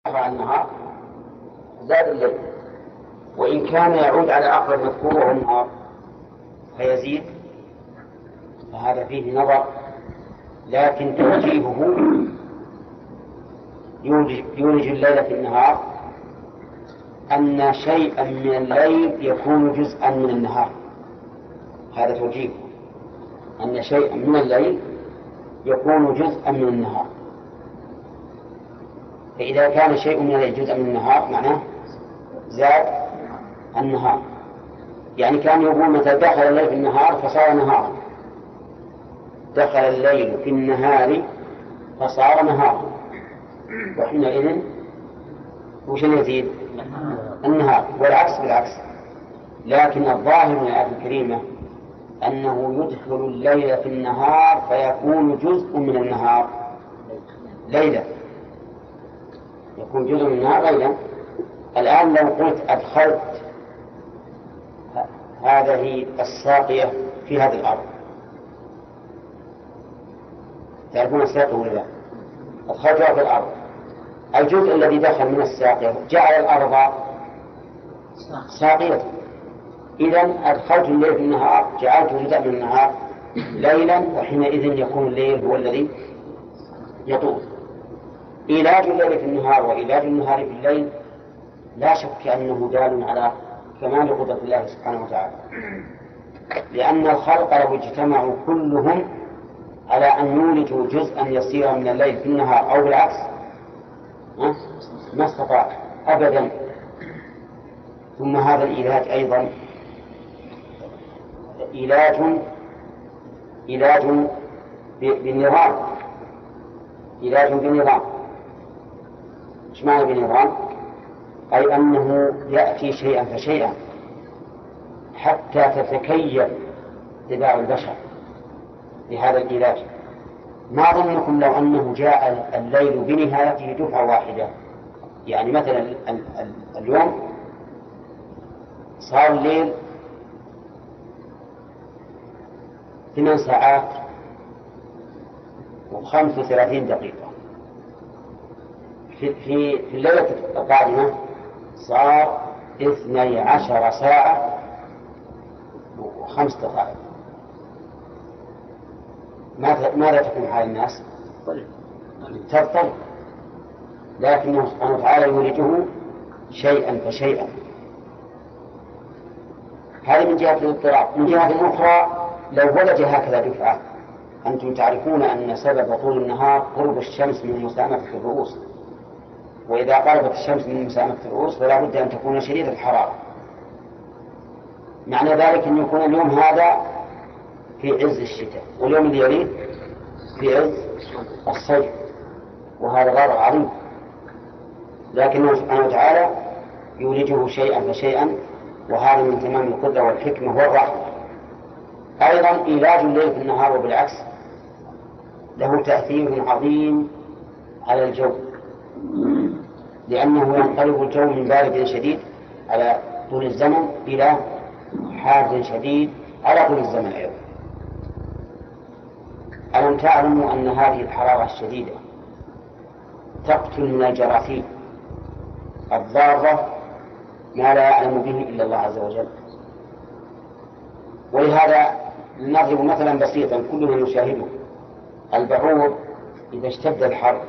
على النهار زاد الليل، وإن كان يعود على أقرب مذكور وهو النهار فيزيد، فهذا فيه نظر، لكن توجيهه يولج الليل في النهار أن شيئا من الليل يكون جزءا من النهار. هذا توجيه أن شيئا من الليل يكون جزءا من النهار. فإذا كان شيء من الليل جزءا من النهار معناه زاد النهار. يعني كان يقول متى دخل الليل في النهار فصار نهارا، دخل الليل في النهار فصار نهارا، وحينئذ وش يزيد؟ النهار. والعكس بالعكس. لكن الظاهر من الآية الكريمة أنه يدخل الليل في النهار فيكون جزء من النهار ليلا، يكون جزء من النهار ليلا. الآن لو قلت أدخلت هذه الساقية في هذه الأرض، تعرفون الساقية ولا لا؟ أدخلتها في الأرض، الجزء الذي دخل من الساقية جعل الأرض ساقية. إذن أدخلت الليل في النهار جعلت جزء من النهار ليلا، وحينئذ يكون الليل هو الذي يطول. إيلاج الليل في النهار وإيلاج النهار في الليل لا شك أنه دال على كمال قدرة الله سبحانه وتعالى، لأن الخلق لو اجتمعوا كلهم على أن يولجوا جزءا يسيرا من الليل في النهار أو بالعكس ما استطاع أبدا. ثم هذا الإيلاج أيضا علاج بالنظام. علاج بالنظام. ايش معنى بالنظام؟ أي أنه يأتي شيئا فشيئا حتى تتكيف طباع البشر لهذا العلاج. ما ظنكم لو أنه جاء الليل بنهايته دفعة واحدة؟ يعني مثلا اليوم صار الليل 8 ساعات و35 دقيقة، في الليلة القادمة صار 12 ساعة و5 دقائق. ماذا تكون حال الناس؟ تضطرب. لكنه سبحانه وتعالى يولده شيئا فشيئا. هذه من جهة الاضطراب. من جهة أخرى لو ولج هكذا دفعة، أنتم تعرفون أن سبب طول النهار قرب الشمس من مسامة الرؤوس، وإذا قربت الشمس من مسامة الرؤوس فلا بد أن تكون شديدة الحرارة. معنى ذلك أن يكون اليوم هذا في عز الشتاء واليوم اللي يليه في عز الصيف، وهذا غار عظيم. لكنه سبحانه وتعالى يولجه شيئا فشيئا، وهذا من تمام القدرة والحكمة والرحمة. أيضا إيلاج الليل في النهار وبالعكس له تأثير عظيم على الجو، لأنه ينقلب الجو من بارد شديد على طول الزمن إلى حار شديد على طول الزمن أيضا. ألم تعلموا أن هذه الحرارة الشديدة تقتل من الجراثيم الضارة ما لا يعلم به إلا الله عز وجل؟ ولهذا نضرب مثلا بسيطا كلنا نشاهده. البعوض إذا اشتد الحر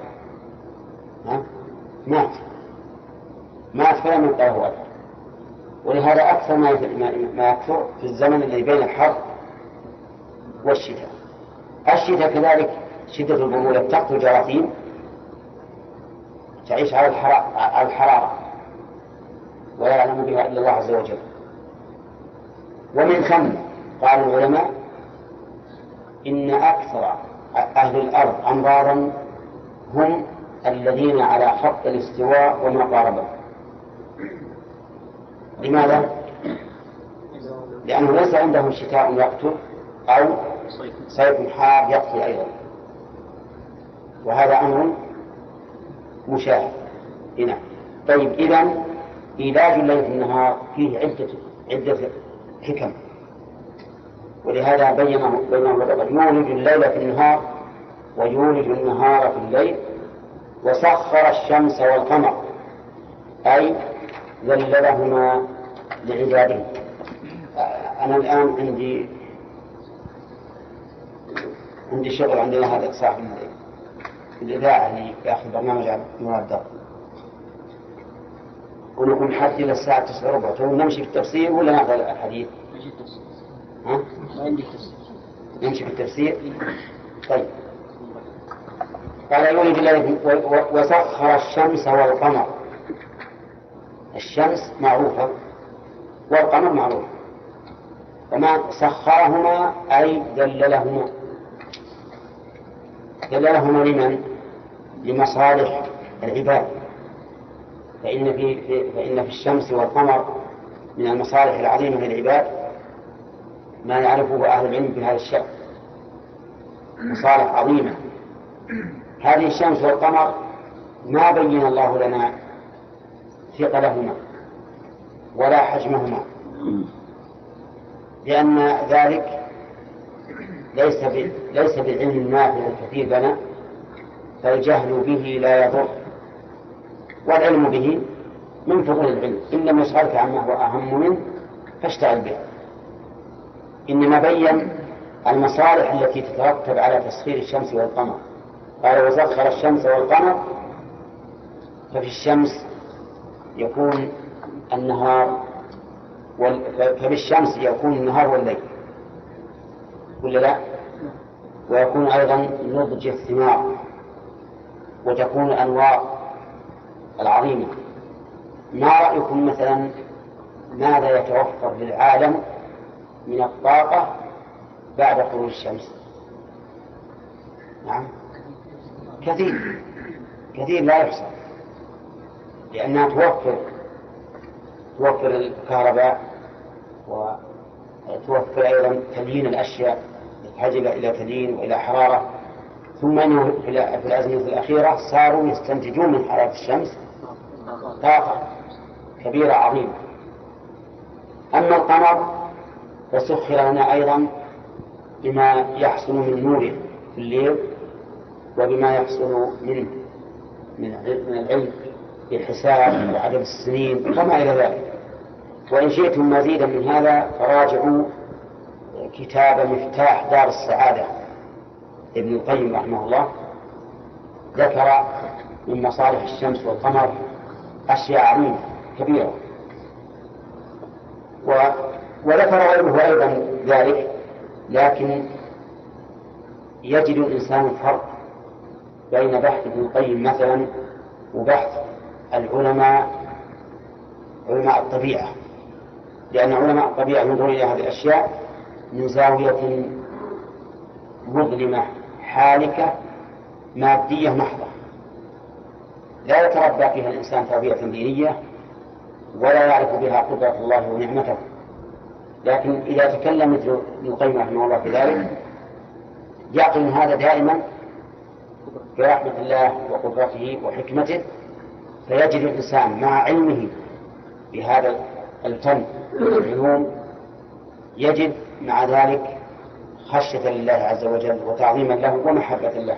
مات فلم يبقى له أثر. ولهذا أكثر ما يكثر في الزمن الذي بين الحر والشتاء. الشتاء كذلك شدة البرودة تقتل جراثيم تعيش على الحرارة ولا يعلم بها إلا الله عز وجل. ومن ثم قال العلماء إن أكثر أهل الأرض أمراضا هم الذين على خط الاستواء وما قاربه. لماذا؟ لأنه ليس عندهم شتاء يقتل أو صيف حار يقتل أيضا، وهذا أمر مشاهد هنا. طيب، إذن إيلاج الليل في النهار فيه عدة حكم، ولهذا بينه يولج الليل في النهار ويولج النهار في الليل، وسخر الشمس والقمر أي ذللهما لعباده. أنا الآن عندي شغل، عندنا هذا صاحب الإذاعة اللي يأخذ برنامج عن مراد، ونكون حتى إلى الساعة 9:15. تقول نمشي في التفسير ولا نأخذ الحديث؟ نمشي في التفسير. ها؟ ما عندي تفسير. نمشي في التفسير. طيب. قال يولد الليل وسخر الشمس والقمر. الشمس معروفة والقمر معروف، وما سخرهما أي دللهما. دللهما لمن؟ لمصالح العباد، فإن في الشمس والقمر من المصالح العظيمة للعباد ما يعرفه أهل العلم بهذا الشأن، مصالح عظيمة. هذه الشمس والقمر ما بين الله لنا ثقلهما ولا حجمهما، لأن ذلك ليس بالعلم النافع الكثير لنا، فالجهل به لا يضر، والعلم به من فضول العلم. إن لم يشغلك عما هو أهم منه فاشتغل به. إنما بين المصالح التي تترتب على تسخير الشمس والقمر. قال وسخر الشمس والقمر، ففي الشمس يكون النهار فبالشمس يكون النهار والليل، ولا لا؟ ويكون أيضا نضج الثمار، وتكون الأنوار العظيمة. ما رأيكم مثلا ماذا يتوفر للعالم من الطاقة بعد خروج الشمس؟ نعم، كثير لا يحصى، لأنها توفر الكهرباء، وتوفر أيضا تليين الأشياء، تحتاج إلى تليين وإلى حرارة. ثم أنه في الأزمنة الأخيرة صاروا يستنتجون من حرارة الشمس طاقة كبيرة عظيمة. أما القمر فسخر لنا أيضا بما يحصل من نوره في الليل، وبما يحصل منه من العلم بالحساب وعدد السنين وما إلى ذلك. وإن شئتم مزيدا من هذا فراجعوا كتاب مفتاح دار السعادة ابن القيم رحمه الله، ذكر من مصالح الشمس والقمر أشياء عظيمة كبيرة، وذكر غيره أيضا ذلك. لكن يجد الإنسان الفرق بين بحث ابن القيم مثلا وبحث علماء الطبيعة، لأن علماء الطبيعة ينظرون إلى هذه الأشياء من زاوية مظلمة حالكة مادية محضة، لا يتربى فيها الإنسان تربية دينية ولا يعرف بها قدرة الله ونعمته. لكن إذا تكلم مثل ابن القيم رحمه الله في ذلك يعقل هذا دائما برحمة الله وقدرته وحكمته، فيجد الإنسان مع علمه بهذا الفن والعلوم يجد مع ذلك خشية لله عز وجل وتعظيما له ومحبة له.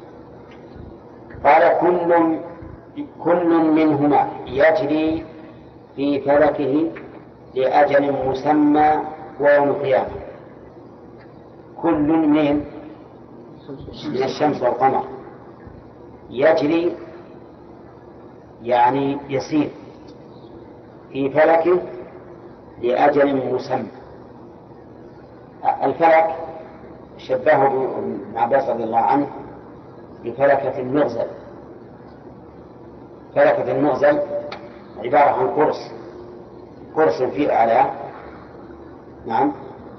قال كل منهما يجري في فلكه لأجل مسمى ويوم القيامة. كل من الشمس والقمر يجري يعني يسير في فلكه لأجل مسمى. الفلك شبهه ابن عباس رضي الله عنه بفلكة المغزل. فلكة المغزل عبارة عن قرص في أعلاه، نعم،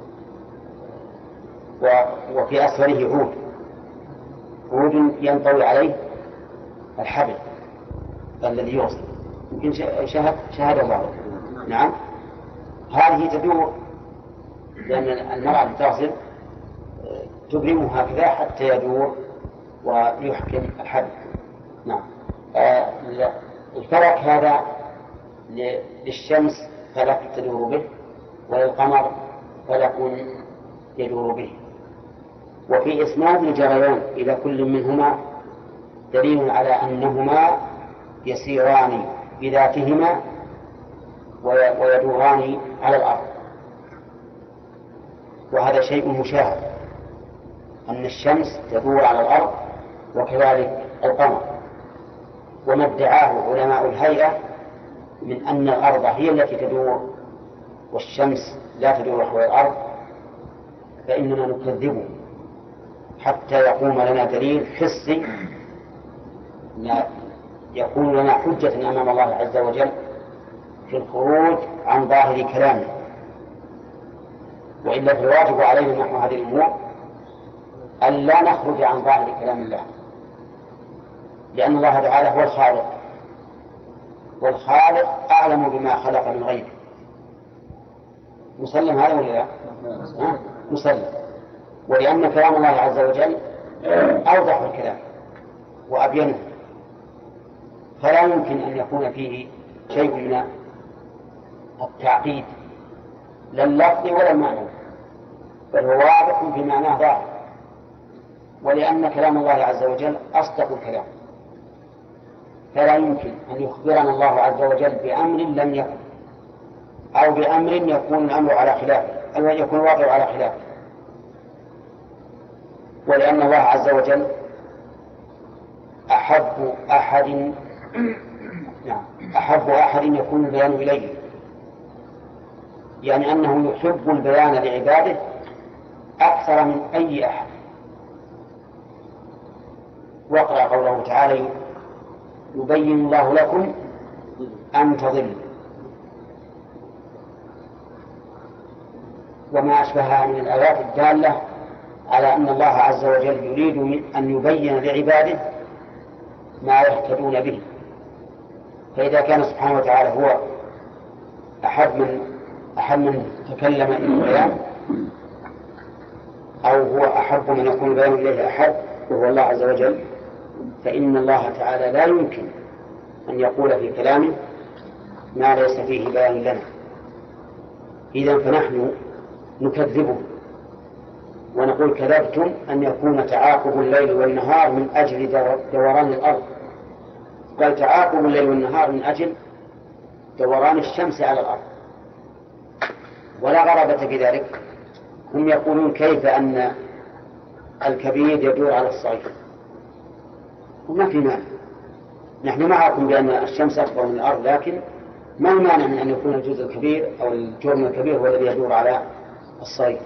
وفي أسفله عود ينطوي عليه الحبل الذي يوصل، يمكن شاهد الله. نعم، هذه تدور لأن المرأة تغزل تبرمه هكذا حتى يدور ويحكم الحبل. نعم. الفلك هذا للشمس فلك تدور به، وللقمر فلك يدور به. وفي إسناد الجريان إلى كل منهما دليل على أنهما يسيران بذاتهما ويدوران على الأرض. وهذا شيء مشاهد أن الشمس تدور على الأرض وكذلك القمر. وما ادعاه علماء الهيئة من أن الأرض هي التي تدور والشمس لا تدور حول الأرض فإننا نكذبه حتى يقوم لنا دليل حسي يكون لنا حجة أمام الله عز وجل في الخروج عن ظاهر كلامه. وإلا فالواجب علينا نحن هذه الأمور أن لا نخرج عن ظاهر كلام الله، لأن الله تعالى هو الخالق، والخالق أعلم بما خلق من غيره. مسلم هذا ولا لا؟ مسلم. ولأن كلام الله عز وجل أوضح الكلام وأبينه، فلا يمكن أن يكون فيه شيء من التعقيد لا اللفظ ولا المعنى، بل هو واضح في معناه ظاهر. ولأن كلام الله عز وجل أصدق الكلام، فلا يمكن أن يخبرنا الله عز وجل بأمر لم يكن أو بأمر يكون الأمر على خلافه أو يكون الواقع على خلافه. ولأن الله عز وجل أحب أحد يكون البيان إليه، يعني أنه يحب البيان لعباده أكثر من أي أحد. واقرأ قوله تعالى يبين الله لكم أن تضلوا، وما أشبهها من الآيات الدالة على أن الله عز وجل يريد أن يبين لعباده ما يهتدون به. فإذا كان سبحانه وتعالى هو أحب من تكلم إلى البيان، أو هو أحب من يكون البيان إليه أحد وهو الله عز وجل، فإن الله تعالى لا يمكن أن يقول في كلامه ما ليس فيه بيان لنا. إذن فنحن نكذبه ونقول كذبتم أن يكون تعاقب الليل والنهار من أجل دوران الأرض، بل تعاقب الليل والنهار من أجل دوران الشمس على الأرض، ولا غرابة في ذلك. هم يقولون كيف أن الكبير يدور على الصغير، وما في مانع. نحن معكم بأن الشمس أكبر من الأرض، لكن ما المانع من أن يكون الجزء الكبير أو الجرم الكبير هو الذي يدور على الصغير.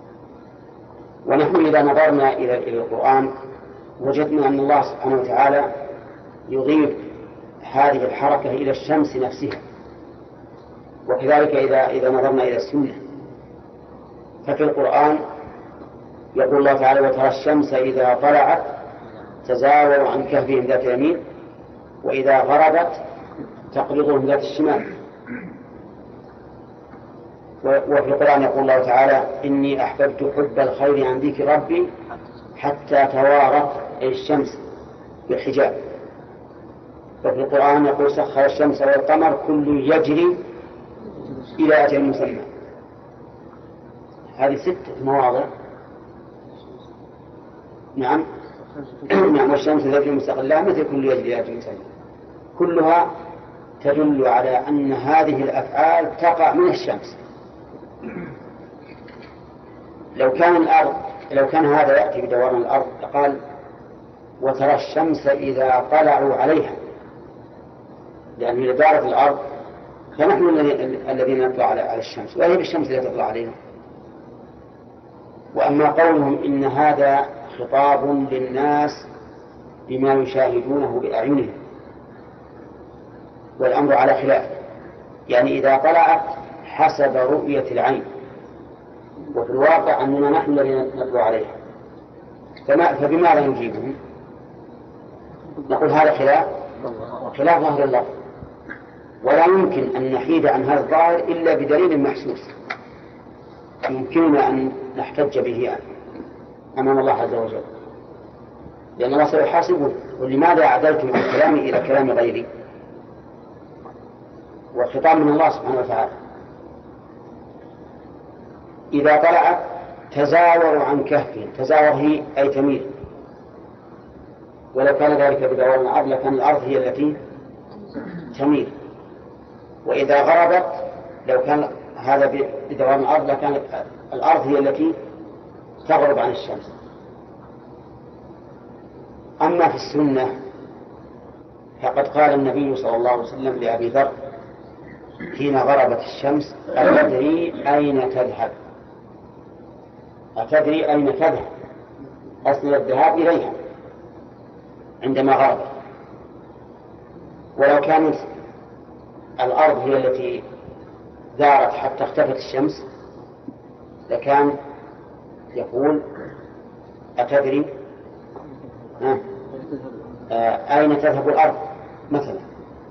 ونحن إذا نظرنا إلى القرآن وجدنا أن الله سبحانه وتعالى يضيف هذه الحركة إلى الشمس نفسها. وكذلك إذا نظرنا إلى السنة ففي القرآن يقول الله تعالى وترى الشمس إذا طلعت تزاور عن كهفهم ذات اليمين وإذا غربت تقرضهم ذات الشمال. وفي القرآن يقول الله تعالى إني أحببت حب الخير عن ذكر ربي حتى توارت الشمس بالحجاب. وفي القرآن يقول سخر الشمس والقمر كل يجري إلى أجل مسمى. هذه 6 مواضع. نعم والشمس تجري مستقلها مثل كل يجري إلى أجل مسمى، كلها تدل على أن هذه الأفعال تقع من الشمس. لو كان هذا يأتي بدوران الأرض لقال وترى الشمس إذا طلعوا عليها، لأن إذا دارت الأرض فنحن الذين نطلع على الشمس، وهي بالشمس التي تطلع علينا. وأما قولهم إن هذا خطاب للناس بما يشاهدونه بأعينهم، والأمر على خلاف، يعني إذا طلعت حسب رؤية العين، وفي الواقع أننا نحن الذين نطلع عليها، فبماذا نجيبهم؟ نقول هذا خلاف ظاهر اللفظ، ولا يمكن أن نحيد عن هذا الظاهر إلا بدليل محسوس يمكننا أن نحتج به أمام الله عز وجل، لأن الله سيحاسبه. ولماذا عدلت من كلامي إلى كلام غيري؟ والخطاب من الله سبحانه وتعالى. إذا طلعت تزاوروا عن كهفهم، تزاور هي أي تميل، ولو كان ذلك بدوران الأرض لكان الأرض هي التي تميل. وإذا غربت لو كان هذا بدوام الأرض لكانت الأرض هي التي تغرب عن الشمس. أما في السنة فقد قال النبي صلى الله عليه وسلم لأبي ذر حين غربت الشمس: أتدري أين تذهب؟ أتدري أين تذهب؟ أسند الذهاب إليها عندما غربت. ولو كانت الأرض هي التي دارت حتى اختفت الشمس لكان يقول: أتدري أين تذهب الأرض مثلا.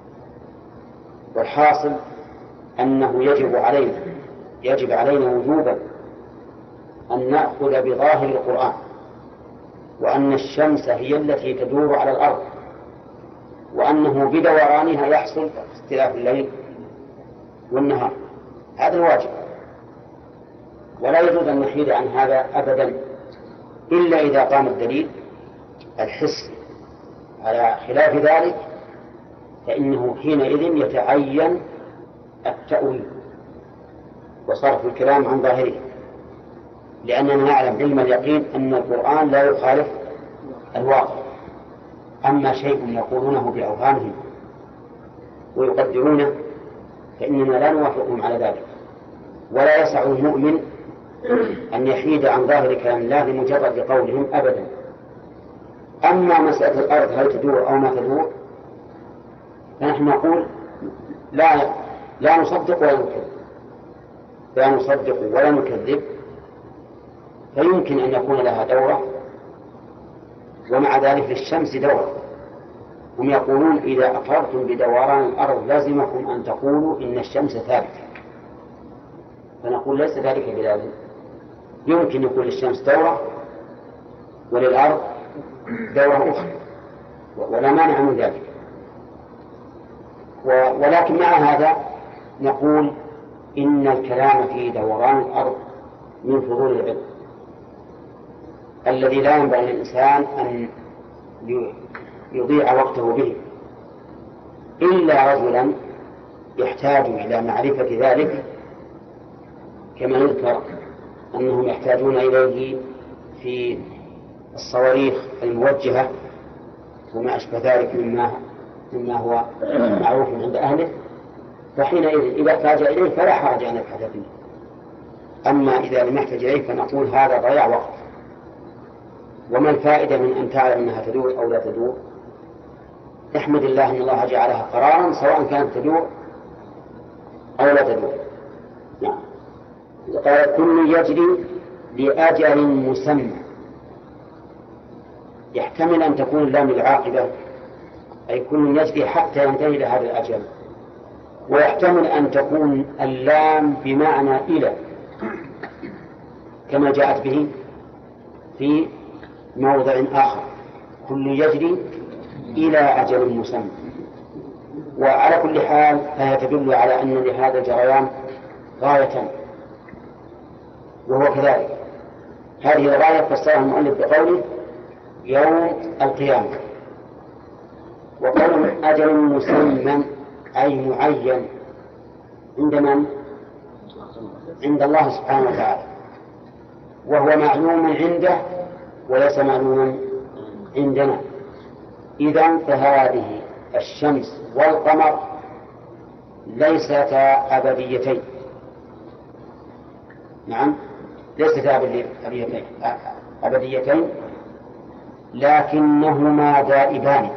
والحاصل أنه يجب علينا وجوبا أن نأخذ بظاهر القرآن، وأن الشمس هي التي تدور على الأرض، وأنه بدورانها يحصل اختلاف الليل والنهار. هذا الواجب، ولا يجوز أن نحيد عن هذا أبدا إلا إذا قام الدليل الحسي. على خلاف ذلك فإنه حينئذ يتعين التأويل وصرف الكلام عن ظاهره، لأننا نعلم علم اليقين أن القرآن لا يخالف الواقع. أما شيء يقولونه بأوهامهم ويقدرونه فإننا لا نوافقهم على ذلك، ولا يسع المؤمن أن يحيد عن ظاهر كلام الله لمجرد قولهم أبدا. أما مسألة الأرض هل تدور أو ما تدور فنحن نقول لا نصدق ولا نكذب، لا نصدق ولا نكذب. فيمكن أن يكون لها دورة ومع ذلك للشمس دورة. هم يقولون: إذا أقررتم بدوران الأرض لازمكم أن تقولوا إن الشمس ثابتة. فنقول: ليس ذلك بلازم، يمكن يكون للشمس دورة وللأرض دورة أخرى، ولا مانع من ذلك. ولكن مع هذا نقول إن الكلام في دوران الأرض من فضول العلم الذي لا ينبغي للإنسان أن يضيع وقته به، إلا رجلا يحتاج إلى معرفة ذلك، كما يذكر أنهم يحتاجون إليه في الصواريخ الموجهة وما أشبه ذلك مما هو معروف عند أهله. فحينئذ إذا احتاج إليه فلا حرج أن يبحث فيه. أما إذا لم يحتاج إليه فنقول هذا ضياع وقت. وما الفائدة من أن تعلم أنها تدور أو لا تدور؟ احمد الله أن الله جعلها قرارا سواء كانت تدور أو لا تدور. نعم. قال: كل يجري لأجل مسمى. يحتمل أن تكون اللام العاقبة، أي كل يجري حتى ينتهي إلى هذا الأجل، ويحتمل أن تكون اللام بمعنى إلى، كما جاءت به في موضع آخر: كل يجري إلى أجل مسمى. وعلى كل حال فهي تدل على أن لهذا الجريان غاية، وهو كذلك. هذه الغاية فسرها المؤلف بقوله: يوم القيامة. وقوله أجل مسمى أي معين عند من؟ عند الله سبحانه وتعالى، وهو معلوم عنده وليس معلوما عندنا. إذن فهذه الشمس والقمر ليستا أبديتين. نعم، ليستا أبديتين، لكنهما دائبان،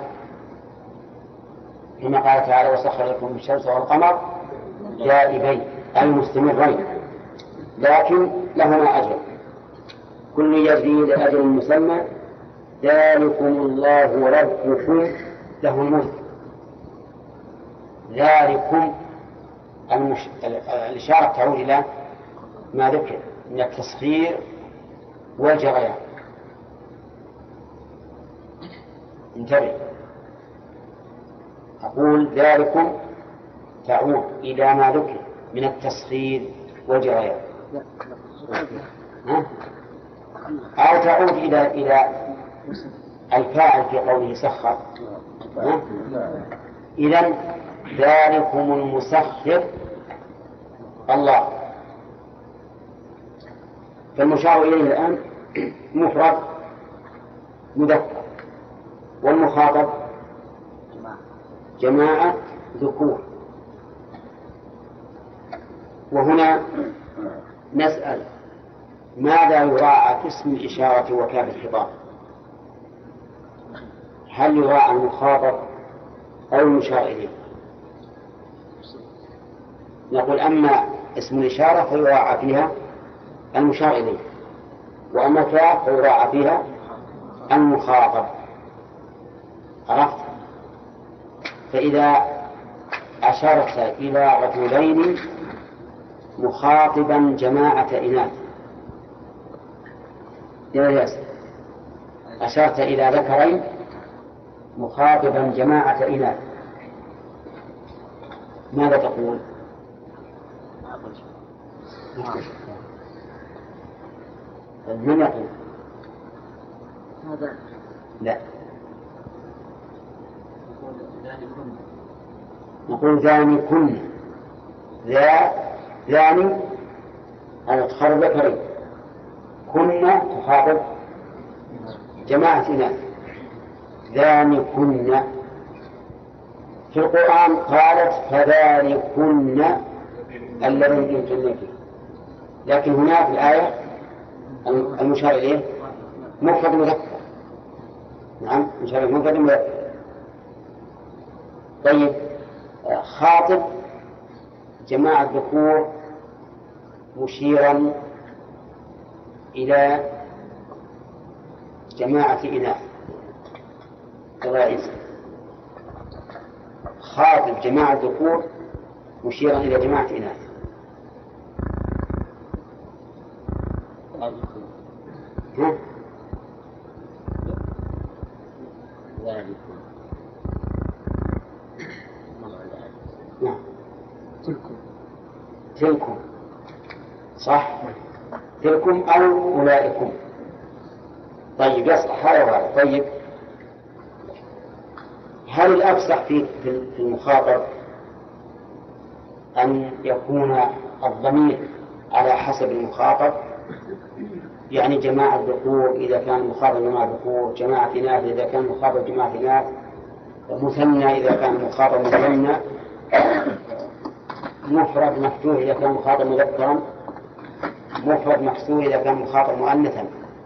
كما قال تعالى: وسخر لكم الشمس والقمر دائبين أي مستمرين، لكن لهما أجل. كل يجري لأجل مسمى، ذلكم الله ربكم له الملك. ذلكم الإشارة تعود إلى ما ذكر من التصغير والجريان. انتبه، أقول ذلكم تعود إلى ما ذكر من التصغير والجريان، أو تعود إلى الفاعل في قوله سخر. إذن ذلكم المسخر الله. فالمشار إليه الآن مفرد مذكر، والمخاطب جماعة ذكور. وهنا نسأل ماذا يراعى في اسم الإشارة وكاف الخطاب؟ هل يراعى المخاطب أو المشار إليه؟ نقول أما اسم الإشارة فيراعى فيها المشار إليه، وأما كاف فيراعى فيها المخاطب. عرفت؟ فإذا أشرت إلى رجلين مخاطبا جماعة إناث، أشرت إلى ذكرين مخاطبا جماعة إناث، ماذا تقول؟ من يقول؟ هذا لا، نقول ذاني كن، ذاني أنا تخاطب ذكرين، كنا تخاطب جماعة إناث، ذاني كن. في القرآن قالت فذلكن الذي يمكن فيه، لكن هنا في الآية المشار إليه مفرد مذكر. نعم، مشار إليه مفرد مذكر. طيب، خاطب جماعة ذكور مشيرا إلى جماعة إناث، كذلك خاطب جماعة ذكور مشيرا إلى جماعة إناث. ها؟ نعم، تلكم صح، تلكم أو أولئكم. طيب، يصلح هذا وهذا. طيب، هل الأفصح في المخاطب أن يكون الضمير على حسب المخاطب، يعني جماعة ذكور إذا كان مخاطب جماعة ذكور، جماعة إناث إذا كان مخاطب جماعة إناث، مثنى إذا كان مخاطب مثنى، مفرد مفتوح إذا كان مخاطب مذكرا، مفرد مكسور إذا كان مخاطب مؤنثا،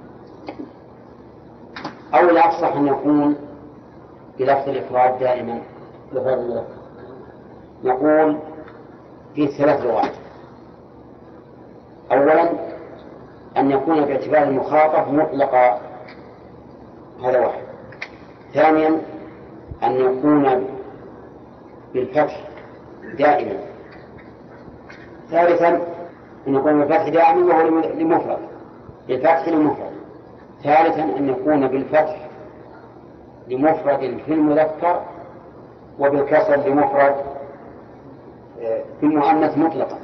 أو الأفصح أن يكون بلفظ الإفراد دائما بفرد المذكر؟ نقول في 3 لغات. أولا أن يكون باعتبار المخاطب مطلقا، هذا واحد. ثانيا أن يكون بالفتح دائما. ثالثا أن يكون بالفتح دائما وهو لمفرد، بالفتح لمفرد. ثالثا أن يكون بالفتح لمفرد في المذكر وبالكسر لمفرد في المؤنث مطلقا.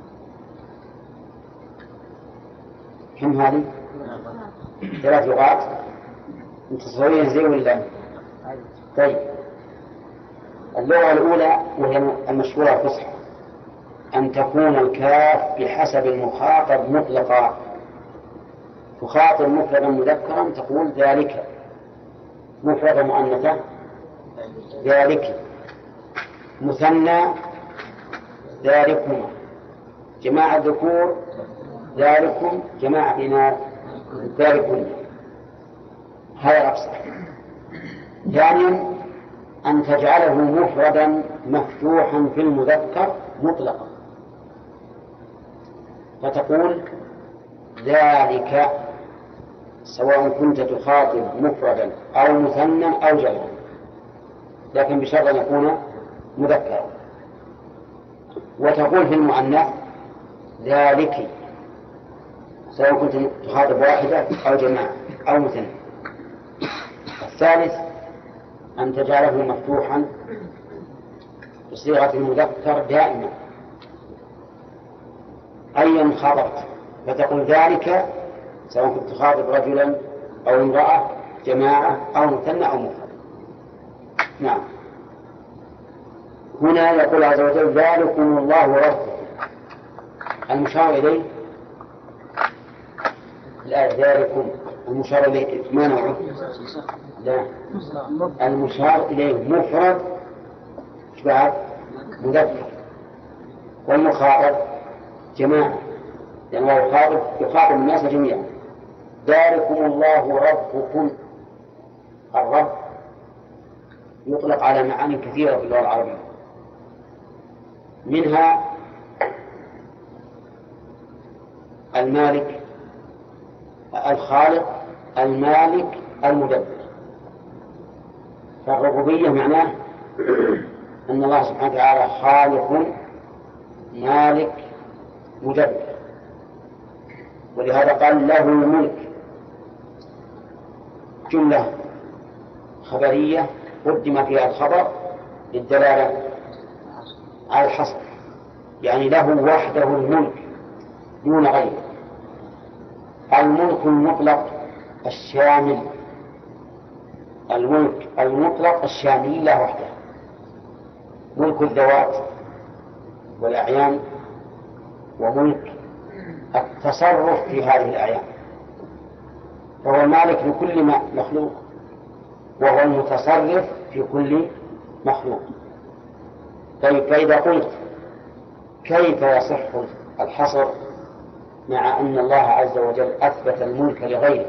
كم هذه؟ 3 لغات متصورين زي ولا؟ طيب، اللغة الأولى وهي المشهورة الفصحى أن تكون الكاف بحسب المخاطب مطلقا، تخاطب مفردا مذكرا تقول ذلك، مفردا مؤنثا ذلك، مثنى ذلكما، جماعة ذكور ذلكم، جماعة إناث ذلكن. هذا الأفصح. ثانيا أن تجعله مفردا مفتوحا في المذكر مطلقا، فتقول ذلك، سواء كنت تخاطب مفردا أو مثنى أو جمعا، لكن بشرط أن يكون مذكرا. وتقول في المؤنث ذلك، سواء كنت تخاطب واحدة أو جماعة أو مثنى. الثالث أن تجعله مفتوحا بصيغة المذكر دائما، أيا خاطبت فتقول ذلك، سواء كنت تخاطب رجلا أو امرأة، جماعة أو مثنى أو مفرد. نعم. هنا يقول عز وجل ذلكم الله ربكم. المشار إليه لا ذلكم المشار إليه ما نوعه؟ لا المشار إليه مفرد بعد مذكر والمخاطب جماعة لأنه يخاطب الناس جميعا. ذلكم الله ربكم. الرب يطلق على معاني كثيرة في اللغة العربية، منها المالك الخالق المالك المدبر. فالربوبية معناه أن الله سبحانه وتعالى خالق مالك مدبر، ولهذا قال له الملك جملة خبرية قدم فيها الخبر للدلالة على الحصر، يعني له وحده الملك دون غيره. الملك المطلق الشامل، الملك المطلق الشامل له وحده، ملك الذوات والأعيان وملك التصرف في هذه الأعيان، فهو المالك لكل مخلوق وهو المتصرف في كل مخلوق. طيب فإذا قلت كيف يصح الحصر مع أن الله عز وجل أثبت الملك لغيره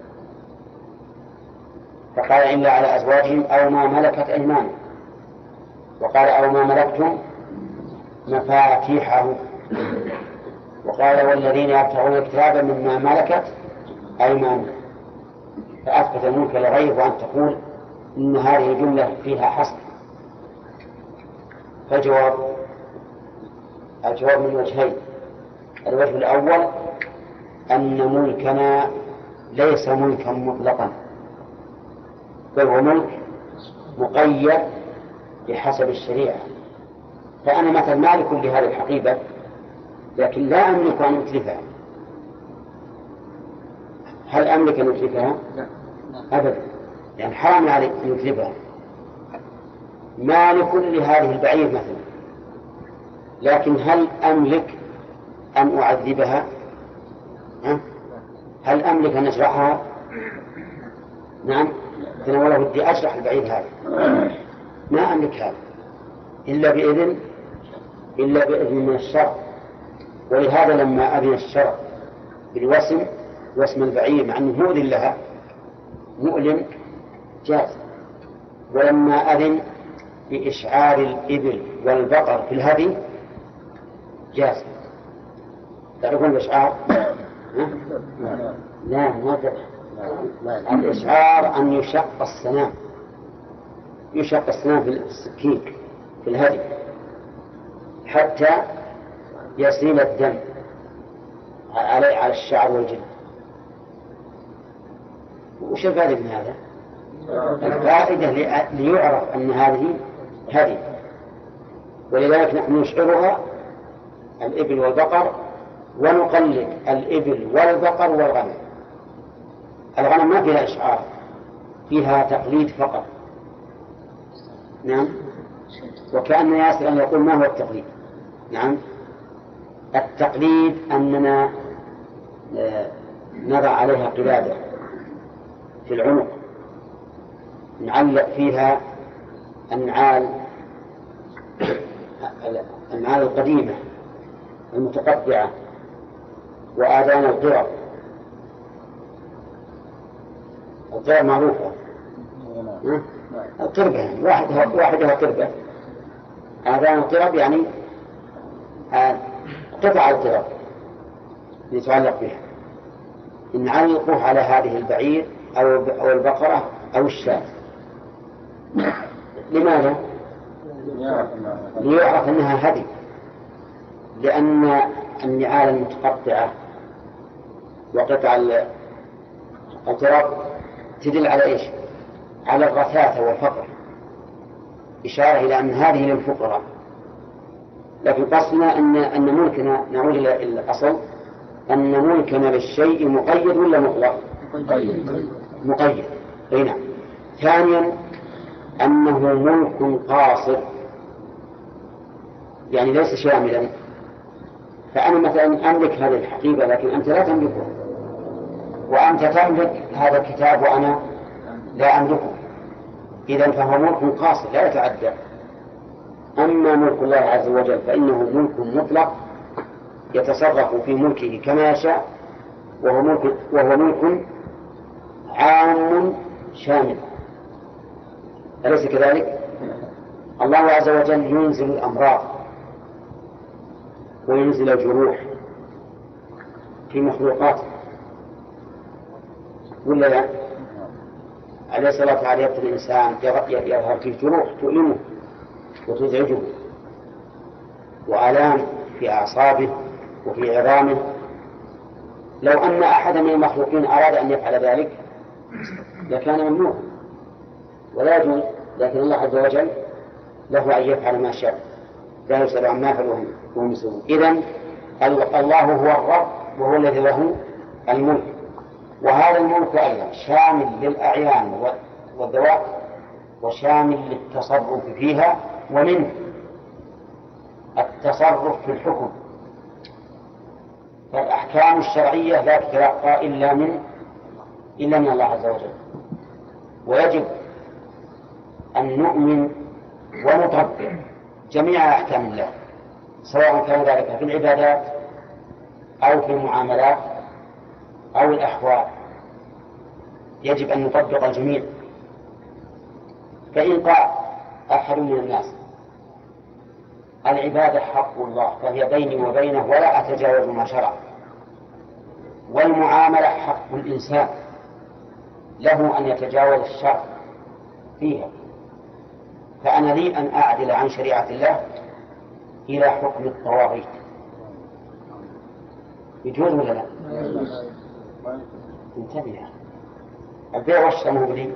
فقال إلا على أزواجهم أو ما ملكت أيمانهم، وقال أو ما ملكتم مفاتيحه، وقال والذين يبتغون الكتاب مما ملكت أيمانهم، فأثبت الملك لغيره وأن تقول إن هذه الجملة فيها حصر. فالجواب من وجهين. الوجه الأول أن ملكنا ليس ملكا مطلقا، بل هو ملك مقيد بحسب الشريعة. فأنا مثل مالك لهذه الحقيبة لكن لا أملك أن أتلفها. هل أملك أن أتلفها؟ أبدا، يعني حرام عليك أن أتلفها. مالك لهذه البعير مثلا، لكن هل أملك أن أعذبها؟ هل أملك أن أشرحها؟ نعم، أنا والله بدي أشرح البعير هذا، ما أملك هذا إلا بإذن من الشرع. ولهذا لما أذن الشرع بالوسم البعير مع أنه مؤذن لها مؤلم جاز، ولما أذن بإشعار الإبل والبقر في الهدي جاز. تعرفون الإشعار؟ لا ما تعرف. الإشعار أن يشق السنام في السكين في الهدي حتى يسيل الدم على الشعر والجلد. وش الفائدة من هذا؟ الفائدة ليعرف أن هذه هدي، ولذلك نحن نشعرها الإبل والبقر ونقلد الإبل والبقر والغنم. الغنم ما فيها إشعار، فيها تقليد فقط. نعم، وكأن ياسر أن يقول ما هو التقليد. نعم، التقليد أننا نضع عليها قلادة في العنق نعلق فيها النعال القديمة المتقطعة وآذان القرب. القرب معروفة، القربة يعني واحدها قربة. آذان القرب يعني قطع القرب يتعلق بها، نعلقه على هذه البعير أو البقرة أو الشاة. لماذا؟ ليعرف أنها هدي، لأن النعال المتقطعة وقطع القرب تدل على إيش؟ على الرثاثة والفقر، إشارة إلى أن هذه للفقراء. لكن قصدنا أن ملكنا، نعود إلى الأصل، أن ملكنا للشيء مقيد ولا مطلق؟ مقيد. نعم. ثانيا أنه ملك قاصر، يعني ليس شاملا. فأنا مثلا أملك هذه الحقيبة لكن أنت لا تملكها، وأنت تملك هذا الكتاب وأنا لا أملكه، إذن فهو ملك قاصر لا يتعدى. أما ملك الله عز وجل فإنه ملك مطلق يتصرف في ملكه كما يشاء، وهو ملك عام شامل، أليس كذلك؟ الله عز وجل ينزل الأمراض وينزل الجروح في مخلوقاته ولا لا؟ أليس الله تعالى يبتلي الإنسان يظهر فيه جروح تؤلمه وتزعجه وآلام في أعصابه وفي عظامه؟ لو أن أحد من المخلوقين أراد أن يفعل ذلك لكان ممنوع ولا يجوز، لكن الله عز وجل له أن يفعل ما شاء، لا يسأل عما يفعل وهم يسألون. إذن الله هو الرب وهو الذي له الملك، وهذا الملك أيضا شامل للأعيان والذوات وشامل للتصرف فيها، ومنه التصرف في الحكم. فالأحكام الشرعية لا تتلقى إلا من الله عز وجل، ويجب أن نؤمن ونطبق جميع أحكام الله سواء كان ذلك في العبادات أو في المعاملات أو الأحوال، يجب أن نطبق الجميع. فإن قال أحد من الناس العبادة حق الله فهي بيني وبينه ولا أتجاوز ما شرع، والمعاملة حق الإنسان له أن يتجاوز الشرع فيها، فأنا لي أن أعدل عن شريعة الله إلى حكم الطواغيت. يجوز ولا لا؟ انتبه، البيع والشراء مو بدي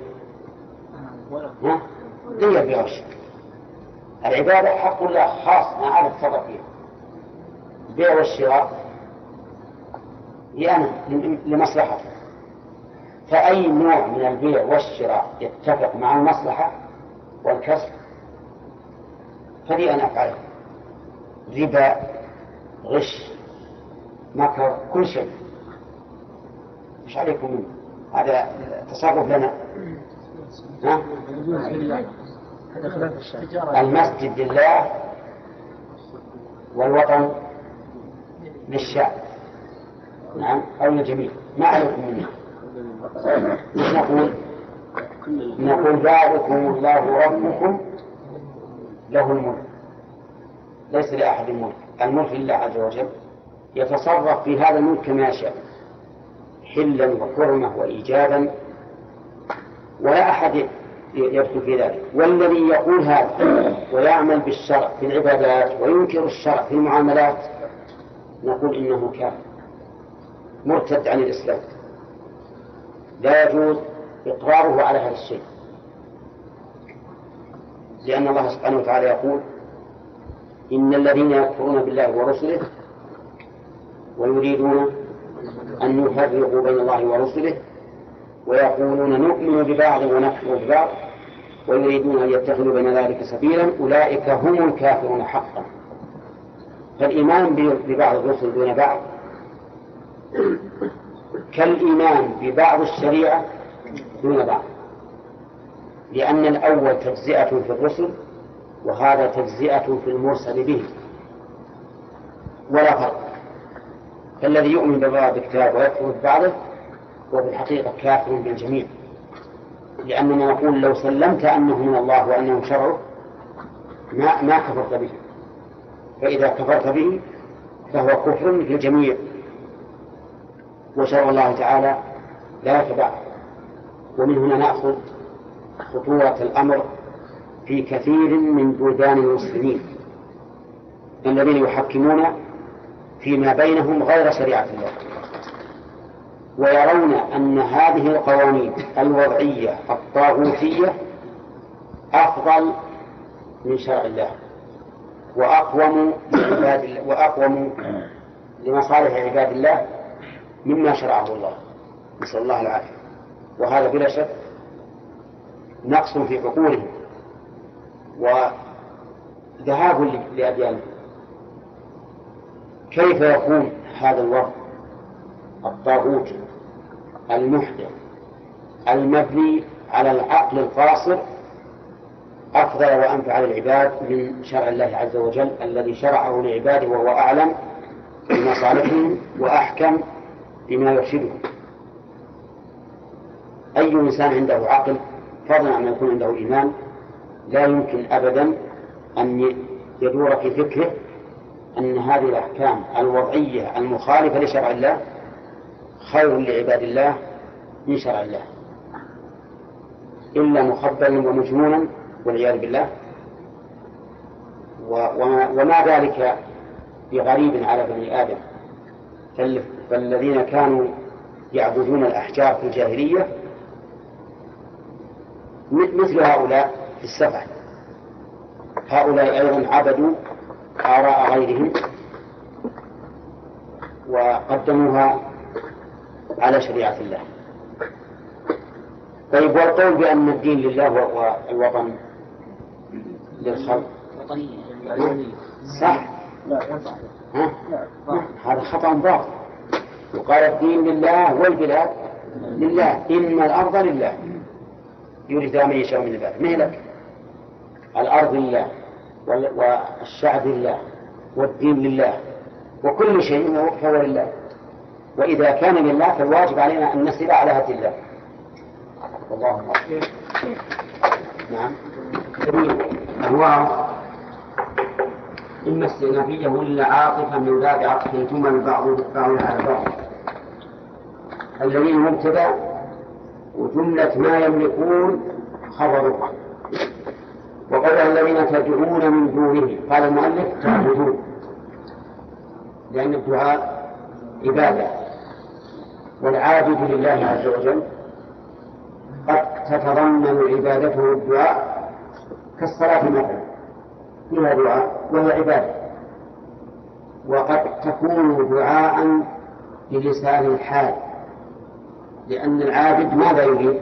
لي البيع والشراء. العبادة حق الله خاص ما عاد اتصرف فيها، البيع والشراء يعني لمصلحة، فأي نوع من البيع والشراء يتفق مع المصلحة والكسب فلي أن أفعله. ربا، غش، مكر، كل شيء مش عليكم منه، هذا تصرف لنا. المسجد لله والوطن للشعب، نعم، أو للجميع، ما عليكم منه. نقول ذلكم الله ربكم له الملك، ليس لأحد الملك، الملك لله عز وجل، يتصرف في هذا الملك كما يشاء حلا وحرمة وإيجابا، ولا أحد يدخل في ذلك. والذي يقول هذا ويعمل بالشرع في العبادات وينكر الشرع في المعاملات نقول إنه كافر مرتد عن الإسلام، لا يجوز إقراره على هذا الشيء، لأن الله سبحانه وتعالى يقول إن الذين يكفرون بالله ورسله ويريدون أن يفرقوا بين الله ورسله ويقولون نؤمن ببعض ونكفر ببعض ويريدون أن يتخذوا بين ذلك سبيلا أولئك هم الكافرون حقا. فالإيمان ببعض الرسل دون بعض كالإيمان ببعض الشريعة دون بعض، لأن الأول تجزئة في الرسل وهذا تجزئة في المرسل به ولا فرق. فالذي يؤمن ببعض الكتاب ويكفر ببعضه هو في الحقيقة كافر بالجميع، لأننا نقول لو سلمت أنه من الله وأنه شرعه ما كفرت به، فإذا كفرت به فهو كفر في الجميع، وشرع الله تعالى لا يتبع. ومن هنا نأخذ خطورة الأمر في كثير من بلدان المسلمين الذين يحكمون فيما بينهم غير شريعة الله، ويرون أن هذه القوانين الوضعية الطاغوتية أفضل من شرع الله وأقوم لمصالح عباد الله مما شرعه الله، نسأل الله العافية. وهذا بلا شك نقص في عقولهم وذهاب لأديان كيف يكون هذا الوضع الطاغوتي المحدث المبني على العقل القاصر أفضل وأنفع للعباد من شرع الله عز وجل الذي شرعه لعباده وهو أعلم بمصالحهم وأحكم بما يرشدهم؟ أي إنسان عنده عقل فضلا عن يكون عنده إيمان لا يمكن أبدا أن يدور في فكره أن هذه الأحكام الوضعية المخالفة لشرع الله خير لعباد الله من شرع الله، إلا مخبلا ومجنونا والعياذ بالله. وما ذلك بغريب على بني آدم، فالذين كانوا يعبدون الأحجار في الجاهلية مثل هؤلاء في السبع، هؤلاء أيضا عبدوا آراء غيرهم وقدموها على شريعة الله. طيب، والقول بأن الدين لله والوطن للخلق صح؟ هذا خطأ باطل. وقال الدين لله والبلاد لله، إن الأرض لله يورثها من يشاء من عباده. مهلك الأرض لله والشعب لله والدين لله وكل شيء فهو لله، وإذا كان لله فالواجب علينا أن نسير على هدي الله. والله أكبر. نعم. أهواء إما استئنافية ولا عاطفة من باب عطف الجمل بعضها على بعض. الذين مبتدأ وجملة ما يملكون خبرها، وقال الذين تدعون من دونه قال المؤلف تعبدون، لأن الدعاء عبادة، والعابد لله عز وجل قد تتضمن عبادته الدعاء كالصلاة مثلا فيها دعاء وهي عبادة، وقد تكون دعاء بلسان الحال، لأن العابد ماذا يريد؟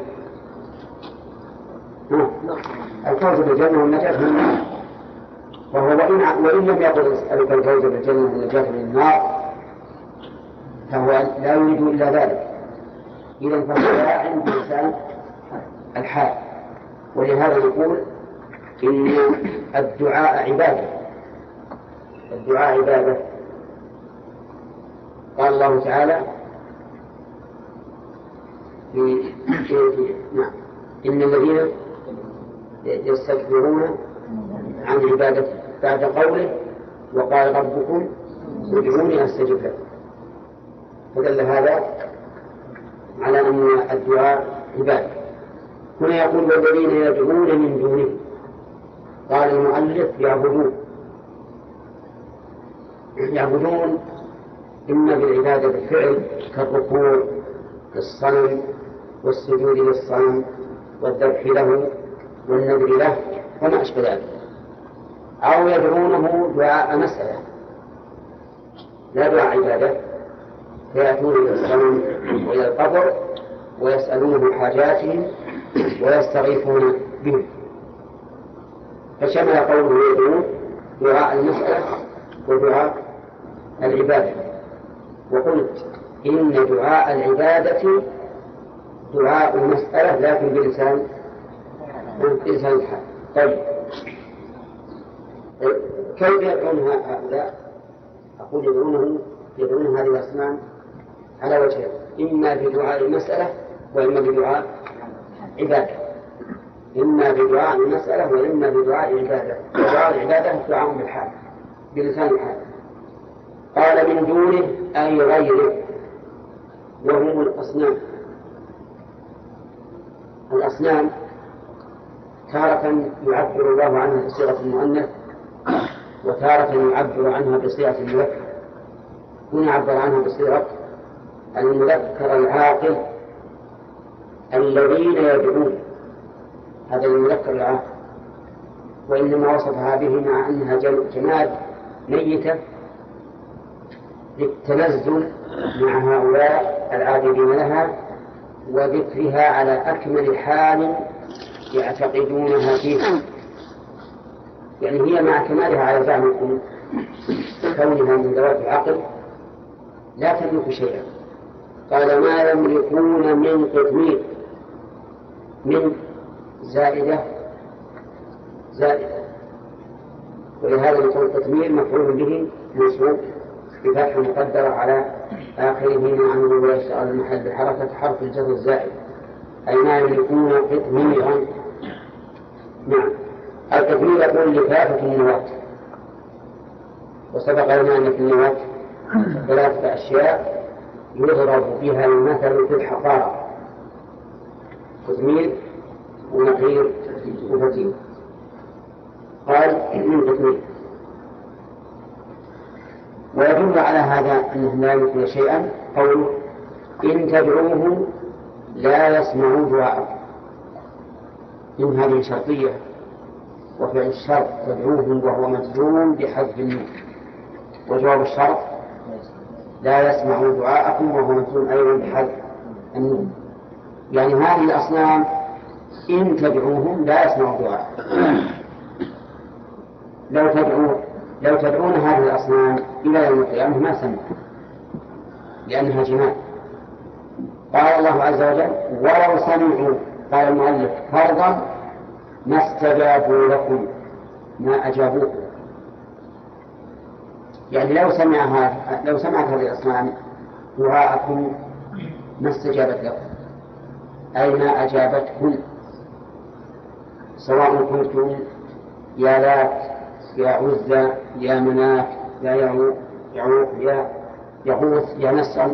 الفوز بالجنة والنجاة من النار، وهو وإن لم يقل اسألك الفوز بالجنة والنجاة من النار فهو لا يريد إلا ذلك. إذا فهو داع بلسان الحال. ولهذا نقول إن الدعاء عبادة، الدعاء عبادة. قال الله تعالى نعم إن الذين يستكبرون عن عبادته بعد قوله وقال ربكم ادعوني أستجب لكم، فدل هذا على أن الدعاء عبادة. هنا يقول والذين يدعون من دونه، قال المؤلف يعبدون إما بالعبادة بالفعل كالركوع للصنم والسجود للصنم والذبح له والنذر له وما أشبه ذلك، أو يدعونه دعاء مسألة لا دعاء عبادة، فيأتون إلى الصنم وإلى القبر ويسألونه حاجاتهم ويستغيثون به، فشمل قوله يدعون دعاء المسألة ودعاء العبادة. وقلت إن دعاء العبادة دعاء المسألة لكن بلسان الحال. طيب، كيف يدعون هؤلاء؟ أقول يدعون هذه الأصنام على وجهين، إما بدعاء المسألة وإما بدعاء عبادة، إما بدعاء المسألة وإما بدعاء عبادة. ودعاء العبادة دعاء بالحال بلسان الحال. قال من دونه أي غيره، وهم الأصنام تارة يعبر الله عنها بصيغة المؤنث وتارة يعبر عنها بصيغة المذكر. هنا عبر عنها بصيغة المذكر العاقل الذين يدعون، هذا المذكر العاقل، وإنما وصفها به مع أنها جماد ميتة للتنزل مع هؤلاء العابدين لها وذكرها على أكمل حال يعتقدونها فيها، يعني هي مع كمالها على زعمكم لكونها من ذوات العقل لا تملك شيئا. قال ما يملكون من قطمير، من زائدة ولهذا نقول قطمير مفعول به منصوب بفتح مقدر على آخره من عنه ويشتغل المحل بحركة حرف الجر الزائد، أي ما يملكون قطميرا. نعم، القطمير يقول لكافة النواة، وسبق لنا أن في النواة 3 أشياء يضرب بها المثل في الحقارة: قطمير ونقير وفتيل. قال من قطمير. ويدل على هذا أنهم لا يملكون شيئا قوله إن تدعوهم لا يسمعوا دعاءكم. إن هذه شرطية، وفعل الشرط تدعوهم وهو مجزوم بحذف النون، وجواب الشرط لا يسمعوا دعاءكم وهو مجزوم أيضا بحذف النون. يعني هذه الأصنام إن تدعوهم لا يسمعوا دعاءكم. لو تدعون هذه الأصنام إلى يوم القيامة ما سمعوا، لأنها جمال. قال الله عز وجل ولو سمعوا، قال المؤلف فرضا ما استجابوا لكم، ما أجابوكم. يعني لو سمعت هذه الأصنام دعاءكم ما استجابت لكم، أي ما أجابتكم، سواء كنتم يا لات يا عزى يا مناة يا يعوق يا يغوث يا نسر.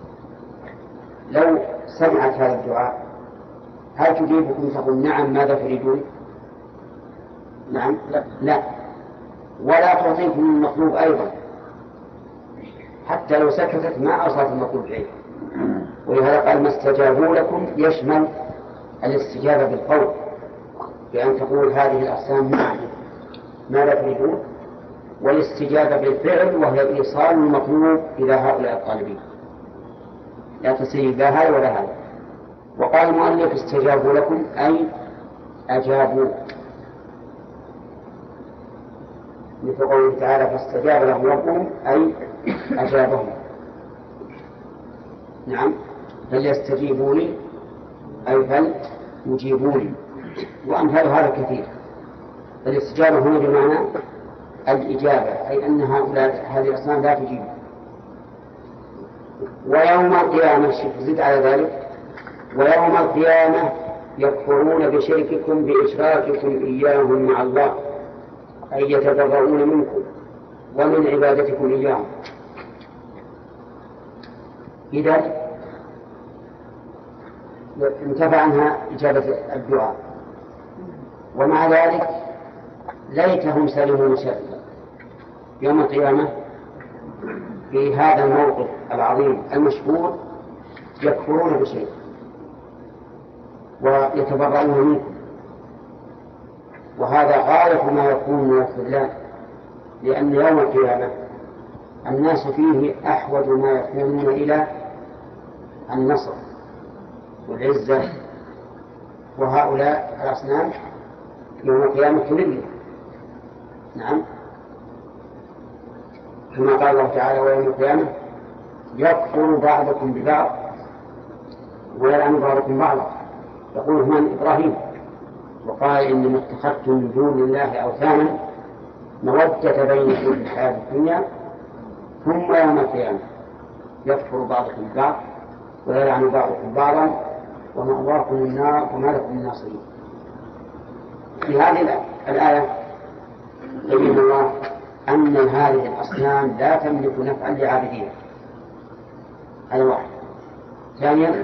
لو سمعت هذا الدعاء هل تجيبكم تقول نعم ماذا تريدون؟ نعم لا، ولا تعطيكم المطلوب أيضا، حتى لو سكتت ما أوصلت المطلوب إليه. ولهذا قال ما استجابوا لكم يشمل الاستجابة بالقول، بأن تقول هذه الأقسام نعم ماذا تريدون، والاستجابة بالفعل وهي إيصال المطلوب إلى هؤلاء الطالبين، لا تسيب لا هذا ولا هذا. وقال المؤلف استجابوا لكم أي أجابوا، مثل قوله تعالى فاستجاب لهم ربهم أي أجابهم. نعم، فليستجيبوا لي أي فليجيبوني، وأمثال هذا كثير. فالاستجابة هنا بمعنى الإجابة، أي أن هذه الأصنام لا تجيب. ويوم القيامة زد على ذلك ويوم القيامة يكفرون بشرككم بإشراككم إياهم مع الله، أي يتبرؤون منكم ومن عبادتكم إياهم. إذن انتفى عنها إجابة الدعاء، ومع ذلك ليتهم سلموا شرا يوم القيامة في هذا الموقف العظيم المشهور، يكفرون بشيء ويتبرؤون منكم، وهذا غاية ما يكون من الخذلان، لأن يوم القيامة الناس فيه أحوج ما يكونون إلى النصر والعزة، وهؤلاء الأصنام يوم القيامة تذل. نعم، كما قال الله تعالى ويوم القيامة يكفر بعضكم ببعض ويلعن بعضكم بعضا. يقول هنا إبراهيم وقال إنما اتخذتم من دون الله أوثانا مودة بينكم في الحياة الدنيا ثم يوم القيامة يكفر بعضكم ببعض ويلعن بعضكم بعضا ومأواكم النار وما لكم من ناصرين. في هذه الآية يبين الله أن هذه الأصنام لا تملك نفعا لعابديها، هذا واحد. ثانيا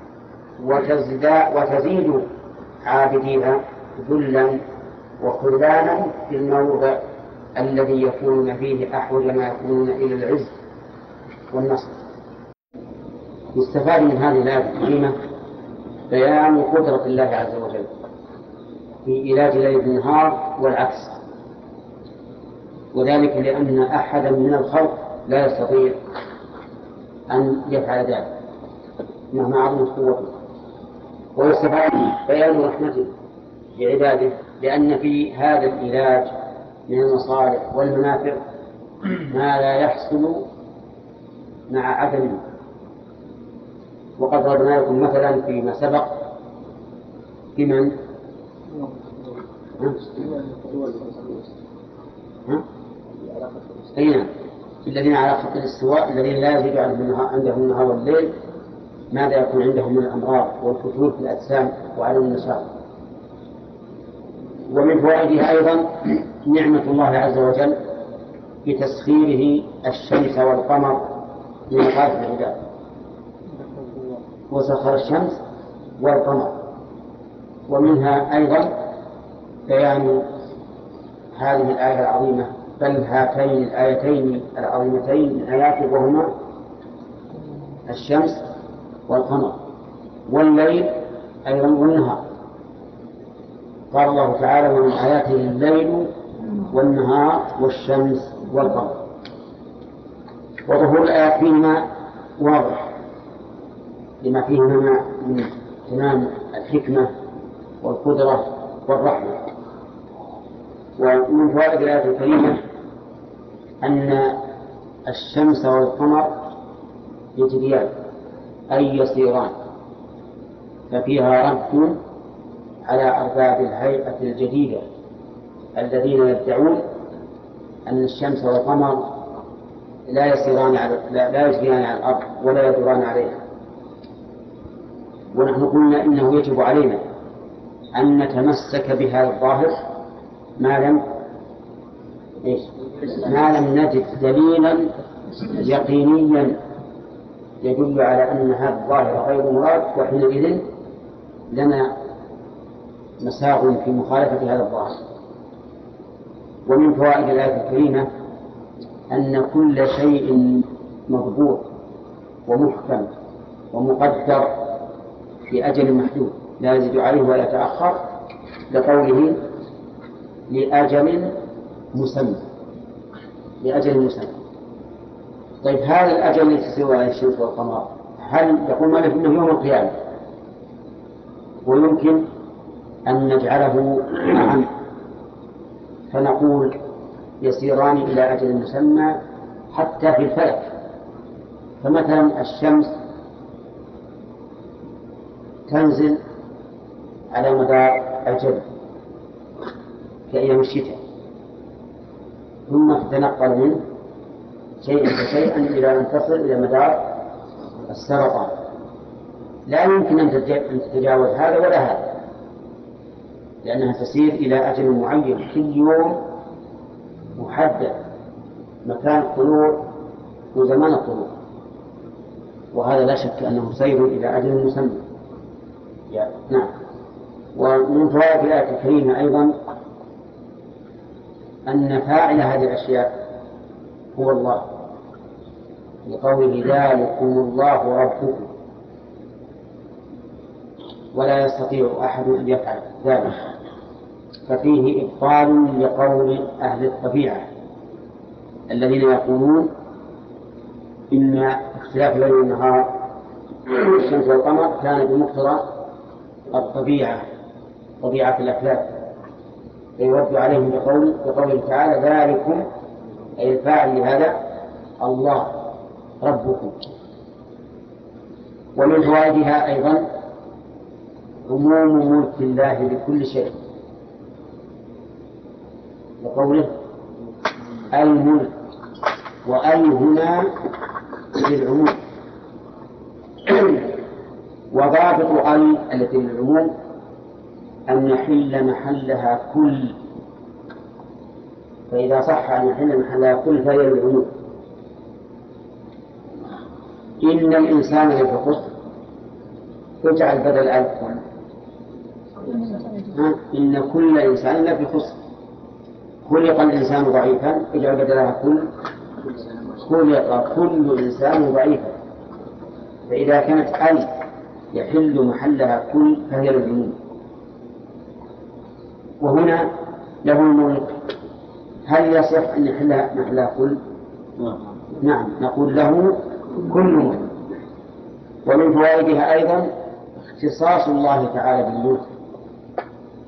وتزيد عابديها ذلا وخذلانا في الموضع الذي يكونون فيه أحوج ما يكونون إلى العز والنصر. يستفاد من هذه الآية الكريمة بيان قدرة الله عز وجل في علاج ليل النهار والعكس، وذلك لأن أحدا من الخلق لا يستطيع أن يفعل ذلك مهما عظمت قوته. ويستفاد بيان رحمته بعباده، لأن في هذا العلاج من المصالح والمنافع ما لا يحصل مع عدمه. وقد ضربنا لكم مثلا فيما سبق بمن أين الذين على خط الاستواء الذين لا يزيد عندهم النهار والليل ماذا يكون عندهم من الأمراض والفتور في الأجسام وعدم النشاط. ومن فوائدها أيضا نعمة الله عز وجل بتسخيره الشمس والقمر لمصالح العباد. وسخر الشمس والقمر. ومنها أيضا بيان هذه الآية العظيمة بل هاتين الآيتين العظيمتين من آياته وهما الشمس والقمر والليل أيضا والنهار. قال الله تعالى ومن آياته الليل والنهار والشمس والقمر. وظهور الآيات فيهما واضح لما فيهما من تمام الحكمة والقدرة والرحمة. ومن فوائد الآية الكريمة أن الشمس والقمر يجريان أي يسيران، ففيها رد على أرباب الهيئة الجديدة الذين يدعون أن الشمس والقمر لا يجريان على الأرض ولا يدوران عليها. ونحن قلنا إنه يجب علينا أن نتمسك بهذا الظاهر ما لم نجد دليلا يقينيا يدل على أن هذا الظاهر غير مراد، وحينئذ لنا مساغ في مخالفة هذا الظاهر. ومن فوائد الآية الكريمة أن كل شيء مضبوط ومحكم ومقدر في أجل محدود لا يزيد عليه ولا يتأخر، لقوله لأجل مسمى. طيب هذا الأجل الذي تسوى على الشمس والقمر هل يقول مالك إنه يوم القيامة؟ ويمكن أن نجعله معا فنقول يسيران إلى أجل مسمى حتى في الفلك. فمثلا الشمس تنزل على مدار الجبل كأيام الشتاء، ثم تتنقل منه شيئا فشيئا إلى أن تصل إلى مدار السرطان. لا يمكن أن تتجاوز هذا ولا هذا، لأنها تسير إلى أجل معين كل يوم محدد مكان الطلوع وزمان الطلوع، وهذا لا شك أنه سير إلى أجل مسمى. نعم. ومن فوائد الآية الكريمة أيضا أن فاعل هذه الأشياء هو الله، لقوله ذلكم الله ربكم ولا يستطيع أحد أن يفعل ذلك. ففيه إبطال لقول أهل الطبيعة الذين يقولون إن اختلاف الليل والنهار الشمس والقمر كان بمقتضى الطبيعة، طبيعة الأفلاك، فيرد عليهم بقوله تعالى ذلكم أي الفاعل لهذا الله ربكم. ومن فوائدها أيضا عموم ملك الله بكل شيء، وقوله الملك، وأي هنا للعموم. وضابط أي التي للعموم أن يحل محلها كل، فإذا صح أن يحل محلها كل فهي للعموم. إن الإنسان لفي خسر، اجعل بدل ألف إن كل إنسان لفي خسر. خلق الإنسان ضعيفا، اجعل بدلها كل خلق كل إنسان ضعيفا. فإذا كانت ألف يحل محلها كل فهي للعموم. وهنا له الملك، هل يصح أن يحل محلها كل؟ نعم، نقول له كل ملك. ومن فوائدها أيضا اختصاص الله تعالى بالملك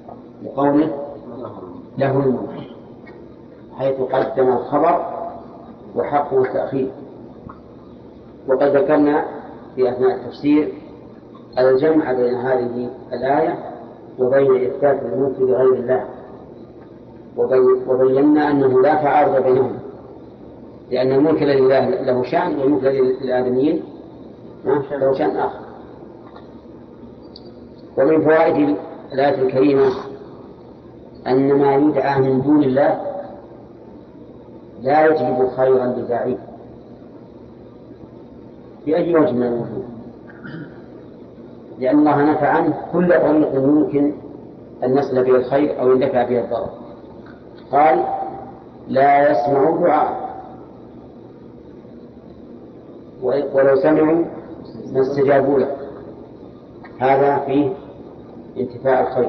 لقوله له الملك، حيث قدم الخبر وحقه التأخير. وقد ذكرنا في أثناء التفسير الجمع بين هذه الآية وبين إثبات الملك لغير الله، وبينا أنه لا تعارض بينهم، لأن الملك لله له شأن والملك للآدميين له شأن آخر. ومن فوائد الآية الكريمة أن ما يدعى من دون الله لا يجلب خيرا لداعيه بأي وجه من الوجوه، لأن الله نفى عنه كل طريق يمكن أن نصل به الخير أو يندفع به الضرر. قال لا يسمع دعاء ولو سمعوا ما استجابوا له، هذا فيه انتفاء الخير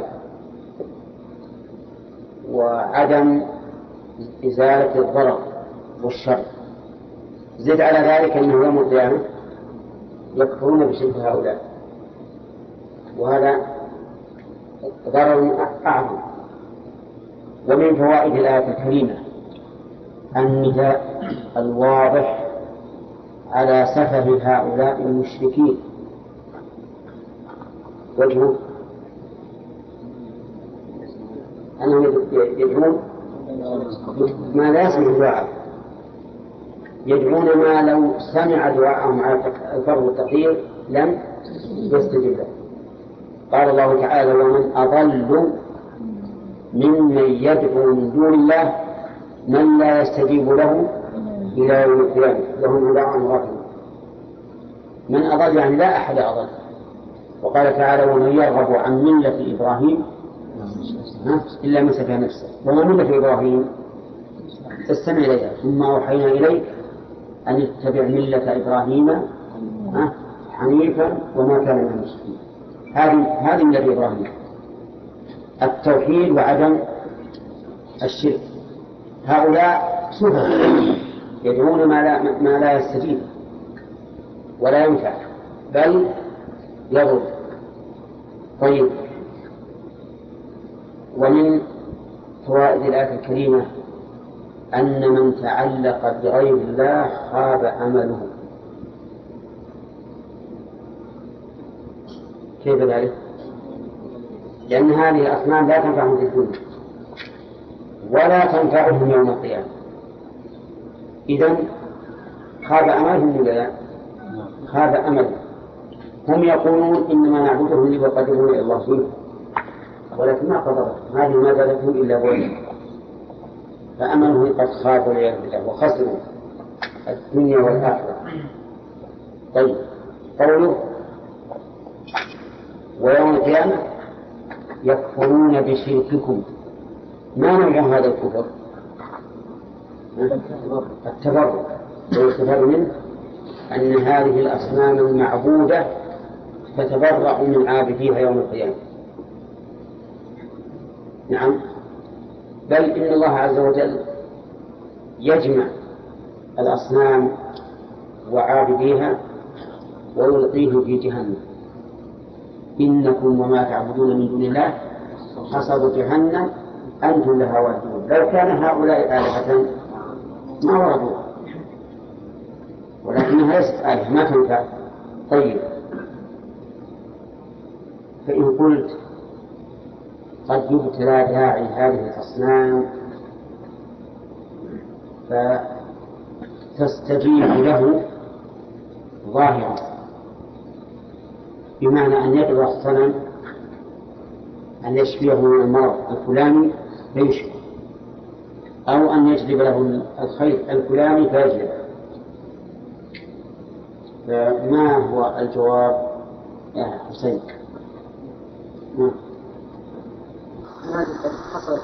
وعدم إزالة الضرر والشر. زد على ذلك أنه يوم القيامة يكفرون بشرك هؤلاء، وهذا ضرر أعظم. ومن فوائد الآية الكريمة النداء الواضح على سفه هؤلاء المشركين. وجهه أنهم يدعون ما لا يسمع دعاء، يدعون ما لو سمع دعاءهم على الفرض والتقدير لم يستجب له. قال الله تعالى ومن أضل ممن يدعو من دون الله من لا يستجيب له إلى يوم القيامة لهم دعاء رافض. من أضل يعني لا أحد أضل. وقال تعالى ومن يرغب عن ملة إبراهيم إلا من سفه نفسه. وما ملة إبراهيم استمع إليها ثم أوحينا إليك أن اتبع ملة إبراهيم حنيفا وما كان من المشركين. هذه ملة إبراهيم التوحيد وعدم الشرك. هؤلاء سفه يدعون ما لا يستجيب ولا ينفع بل يضر. طيب، ومن فوائد الآية الكريمة أن من تعلق بغير الله خاب عمله. كيف ذلك؟ لأن هذه الأصنام لا تنفعهم في الدنيا ولا تنفعهم يوم القيامة. إذن خاب عملهم ولا لا؟ خاب عملهم. هم يقولون إنما نعبدهم ليقربونا إلى الله فيه، ولكن ما قدرت هذه ما زادتهم إلا بعدا، فأمنهم قد خابوا والعياذ بالله وخسروا الدنيا والآخرة. طيب، قوله ويوم القيامة يكفرون بشرككم، ما نوع هذا الكفر؟ التبرك. ويستفاد منه أن هذه الأصنام المعبودة تتبرأ من عابديها يوم القيامة. نعم، بل إن الله عز وجل يجمع الأصنام وعابديها ويلقيه في جهنم. إنكم وما تعبدون من دون الله حصب جهنم أنتم لها واردون. لو كان هؤلاء آلهة ما وردوا، ولكنها ليست آلهة ما تنفع. طيب، فإن قلت قد يبتلى داعي هذه الأصنام فتستجيب له ظاهرا، بمعنى أن يدعو الصنم أن يشفيه من المرض الفلاني فيشفي، أو أن يجلب له الخير الفلاني فيجلب. فما هو الجواب يا حسين؟ هذه قد حصلت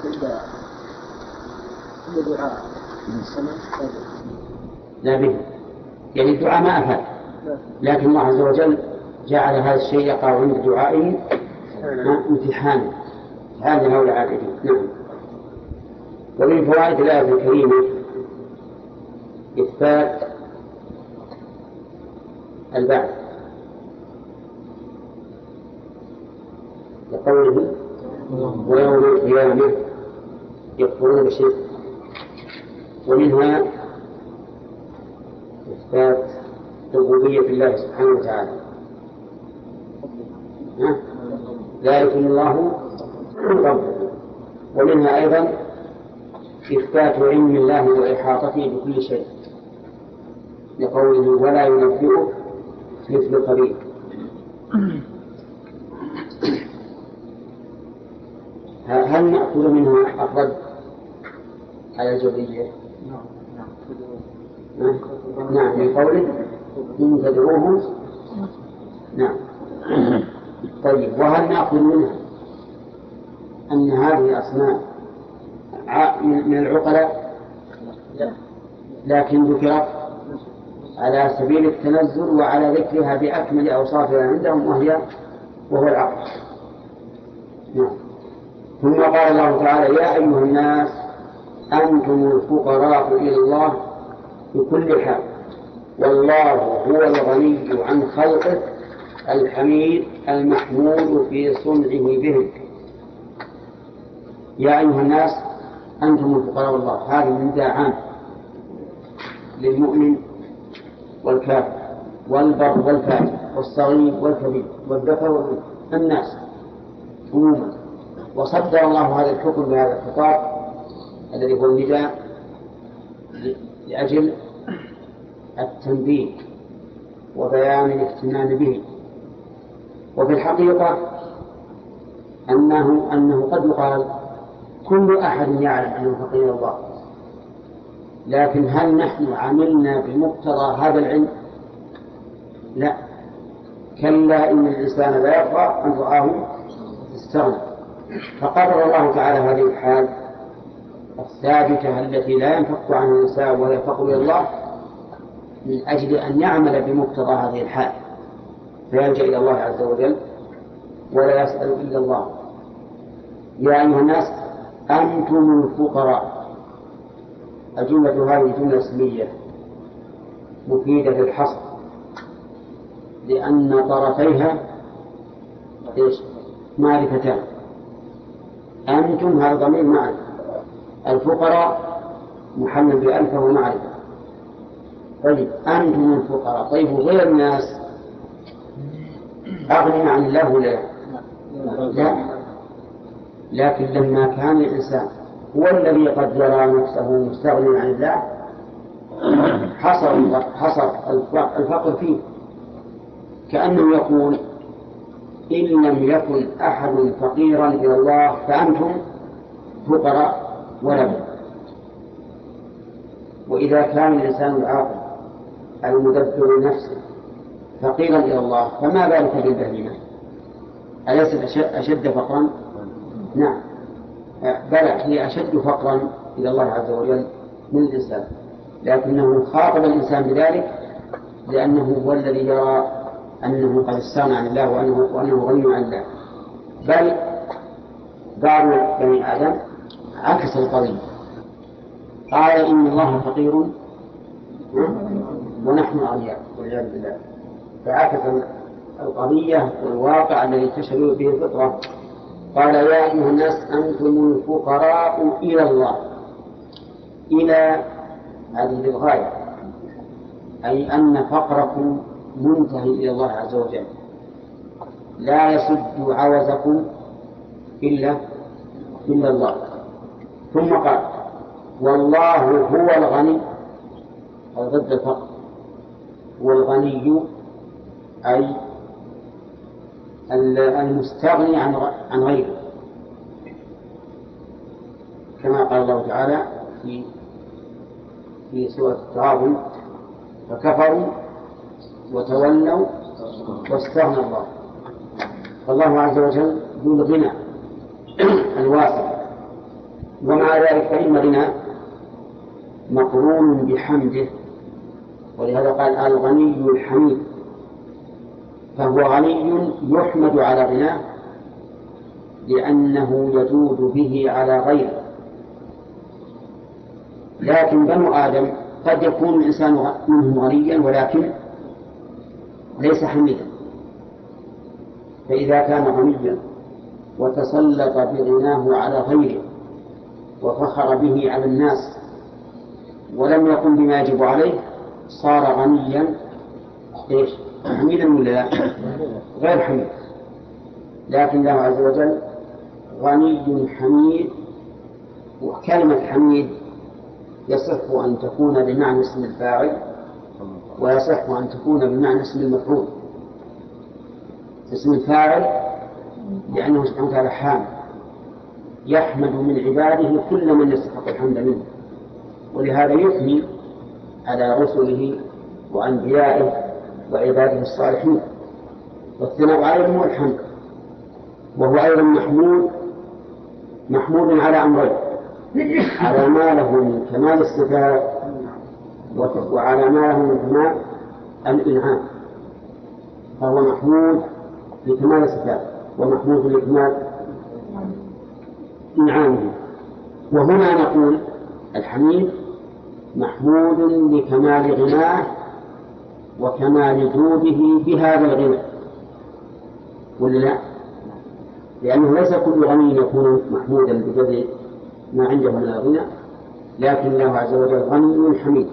عند دعاء السماء لا به، يعني الدعاء ما أفاد، لكن الله عز وجل جعل هذا الشيء يقع عند دعائه امتحان هؤلاء العابدين. نعم. ومن فوائد الآية الكريمة إثبات البعث لقوله ويوم القيامة يكفرون بشرك. ومنها إثبات ربوبية الله سبحانه وتعالى. ذلكم الله ربكم. ومنها أيضا إثبات علم الله وإحاطته بكل شيء لقوله ولا ينبئه مثل خبير. هل نأخذ منها الرد على الجبرية؟ نعم من قوله إن تدعوهم. نعم. طيب وهل نأخذ منها أن هذه الأصنام من العقلاء لكن ذكرت على سبيل التنزل وعلى ذكرها بأكمل أوصافها عندهم وهو العقل؟ نعم. ثم قال الله تعالى يا أيها الناس أنتم الفقراء إلى الله بكل حال والله هو الغني عن خلقه الحميد المحمود في صنعه بهم. يا أيها الناس أنتم الفقراء الله، هذا نداء عام للمؤمن والكافر والبر والفاجر والصغير والكبير والذكر والأنثى الناس عموما. وصدر الله هذا الحكم بهذا الخطاب الذي هو النداء لأجل التنبيه وبيان الاهتمام به. وفي الحقيقة أنه قد يقال كل أحد يعلم أنه فقير الله، لكن هل نحن عملنا بمقتضى هذا العلم؟ لا، كلا إن الإنسان لا يرضى أن رآه استغنى. فقرر الله تعالى هذه الحال الثابتة التي لا ينفك عنها الإنسان ولا يفقر إلى الله من أجل أن يعمل بمقتضى هذه الحال فيلجأ إلى الله عز وجل ولا يسأل إلا الله. يا أيها الناس أنتم الفقراء. الجملة هذه جملة اسمية مفيدة للحصر لأن طرفيها معرفتان. أنتم هذا ضمير معرفة، الفقراء محمد بألف وهو معرفة. طيب أنتم الفقراء، طيب غير الناس أغنى عن الله ولا لا؟ لكن لما كان الإنسان هو الذي قد يرى نفسه مستغني عن الله حصر الفقر فيه، كأنه يقول إن لم يكن أحد فقيرا إلى الله فأنتم فقراء ولا بد. وإذا كان الإنسان العاقل المدبر نفسه فقيرا إلى الله فما بالك بالبهيمة؟ أليست أشد فقرا؟ نعم، بل هي أشد فقرا إلى الله عز وجل من الإنسان، لكنه خاطب الإنسان بذلك لأنه هو الذي يرى أنه قد استغنى عن الله وأنه غني عن الله. بل بعض بني آدم عكس القضية، قال إن الله فقير ونحن أغنياء والعياذ بالله، فعكس القضية والواقع الذي تشهد به الفطرة. قال يا أيها الناس أنتم الفقراء إلى الله. إلى هذه للغاية، أي أن فقركم منتهي إلى الله عز وجل، لا يسد عوزكم إلا الله. ثم قال والله هو الغني، ضد الفقر، والغني أي المستغني عن غيره، كما قال الله تعالى في سورة التغابن فكفروا وتولوا واستغنى الله. فالله عز وجل ذو الغنى الواسع، ومع ذلك فإن غنى مقرون بحمده، ولهذا قال الغني الحميد، فهو غني يحمد على غناه لأنه يجود به على غيره. لكن بنو آدم قد يكون الإنسان منهم غنيا ولكن ليس حميدا، فإذا كان غنيا وتسلط بغناه على غيره وفخر به على الناس ولم يقم بما يجب عليه صار غنيا إيش؟ حميدا ولا لا؟ غير حميد. لكن الله عز وجل غني حميد. وكلمة حميد يصح أن تكون بمعنى اسم الفاعل ويصح أن تكون بمعنى اسم المفعول. اسم الفاعل لأنه سبحانه وتعالى حامد يحمد من عباده كل من يستحق الحمد منه، ولهذا يثني على رسله وأنبيائه وعباده الصالحين، والثناء عليهم هو الحمد. وهو أيضا محمود على أمرين: على ما له من كمال الصفات وعلى ما له من كمال الإنعام. فهو محمود لكمال الصفات ومحمود لكمال إنعامه. وهنا نقول الحميد محمود لكمال غناه وكمال جوده بهذا الغنى، ولا لا؟ لأنه ليس كل غني يكون محمودا بقدر ما عنده من الغنى، لكن الله عز وجل غني حميد.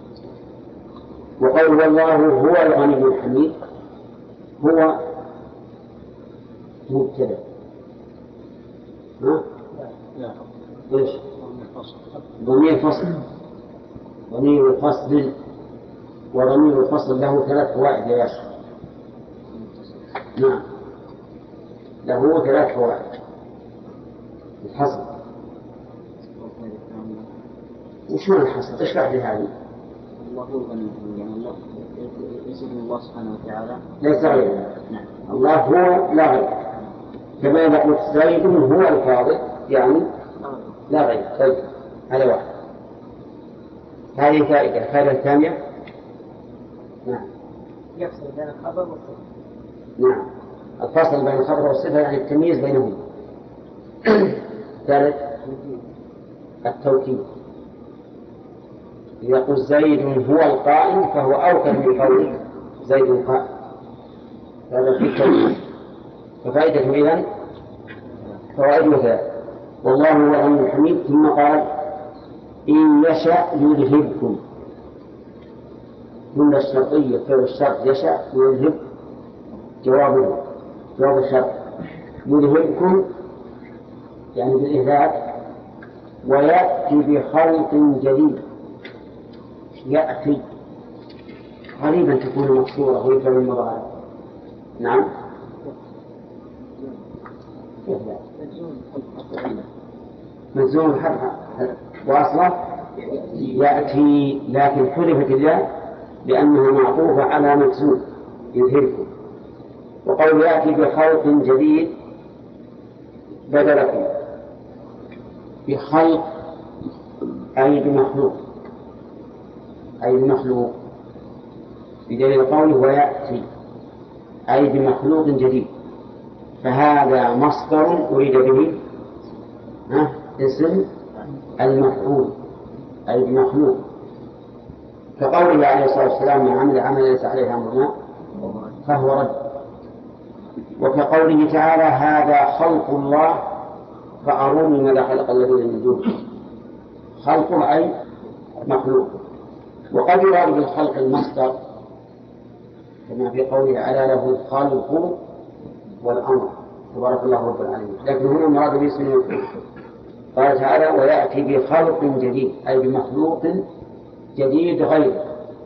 وقول والله هو الغني الحميد هو مبتدأ. ايش؟ ضمير فصل. ضمير فصل، وضمير الفصل له 3 فوائد يا باشا. نعم، له 3 فوائد الحصر. وش معنى الحصر؟ اشرح لي هذه. الله هو الغني، يعني الله ليس من الله سبحانه وتعالى، ليس غيره. الله هو لا غير، كما إذا قلت زيد هو الفاضل يعني لا غير. طيب، هذا واحد. هذه فائدة. الفائدة الثانية نعم يفصل بين الخبر والصفة. نعم، الفصل بين الخبر والصفة يعني التمييز بينهم. ثالث التوكيد. إذا قلت زيد هو القائم فهو أوكل من قوله زيد قائم، هذا في التوكيد. ففائدة إذن فوائد 3. والله هو الغني الحميد. ثم قال إن يشأ يذهبكم. من الشرطية فعل الشرط يشأ يذهب جواب الشرط. يذهبكم يعني بالإهلاك، ويأتي بخلق جديد. يأتي غالبا تكون مكسورة وهي فعل المضارع. نعم مجزوم الحرف واصله يأتي، لكن حذفت الياء لأنها معطوفة على مجزوم يذهبكم. وقول يأتي بخلق جديد بدلكم. بخلق أي بمخلوق، أي بمخلوق، بدليل قوله ويأتي أي بمخلوق جديد. فهذا مصدر أريد به اسم المفعول أي بمخلوق، كقوله عليه الصلاة والسلام من عمل عملا ليس عليه أمرنا فهو رد. وكقوله تعالى هذا خلق الله فأروني ماذا خلق الذين من دونه. خلقه أي مخلوق. وقد يراد بالخلق المصدر كما في قوله على له الخلق والأمر تبارك الله رب العالمين، لكن هنا المراد باسم المفعول. قال تعالى ويأتي بخلق جديد أي بمخلوق جديد غيره.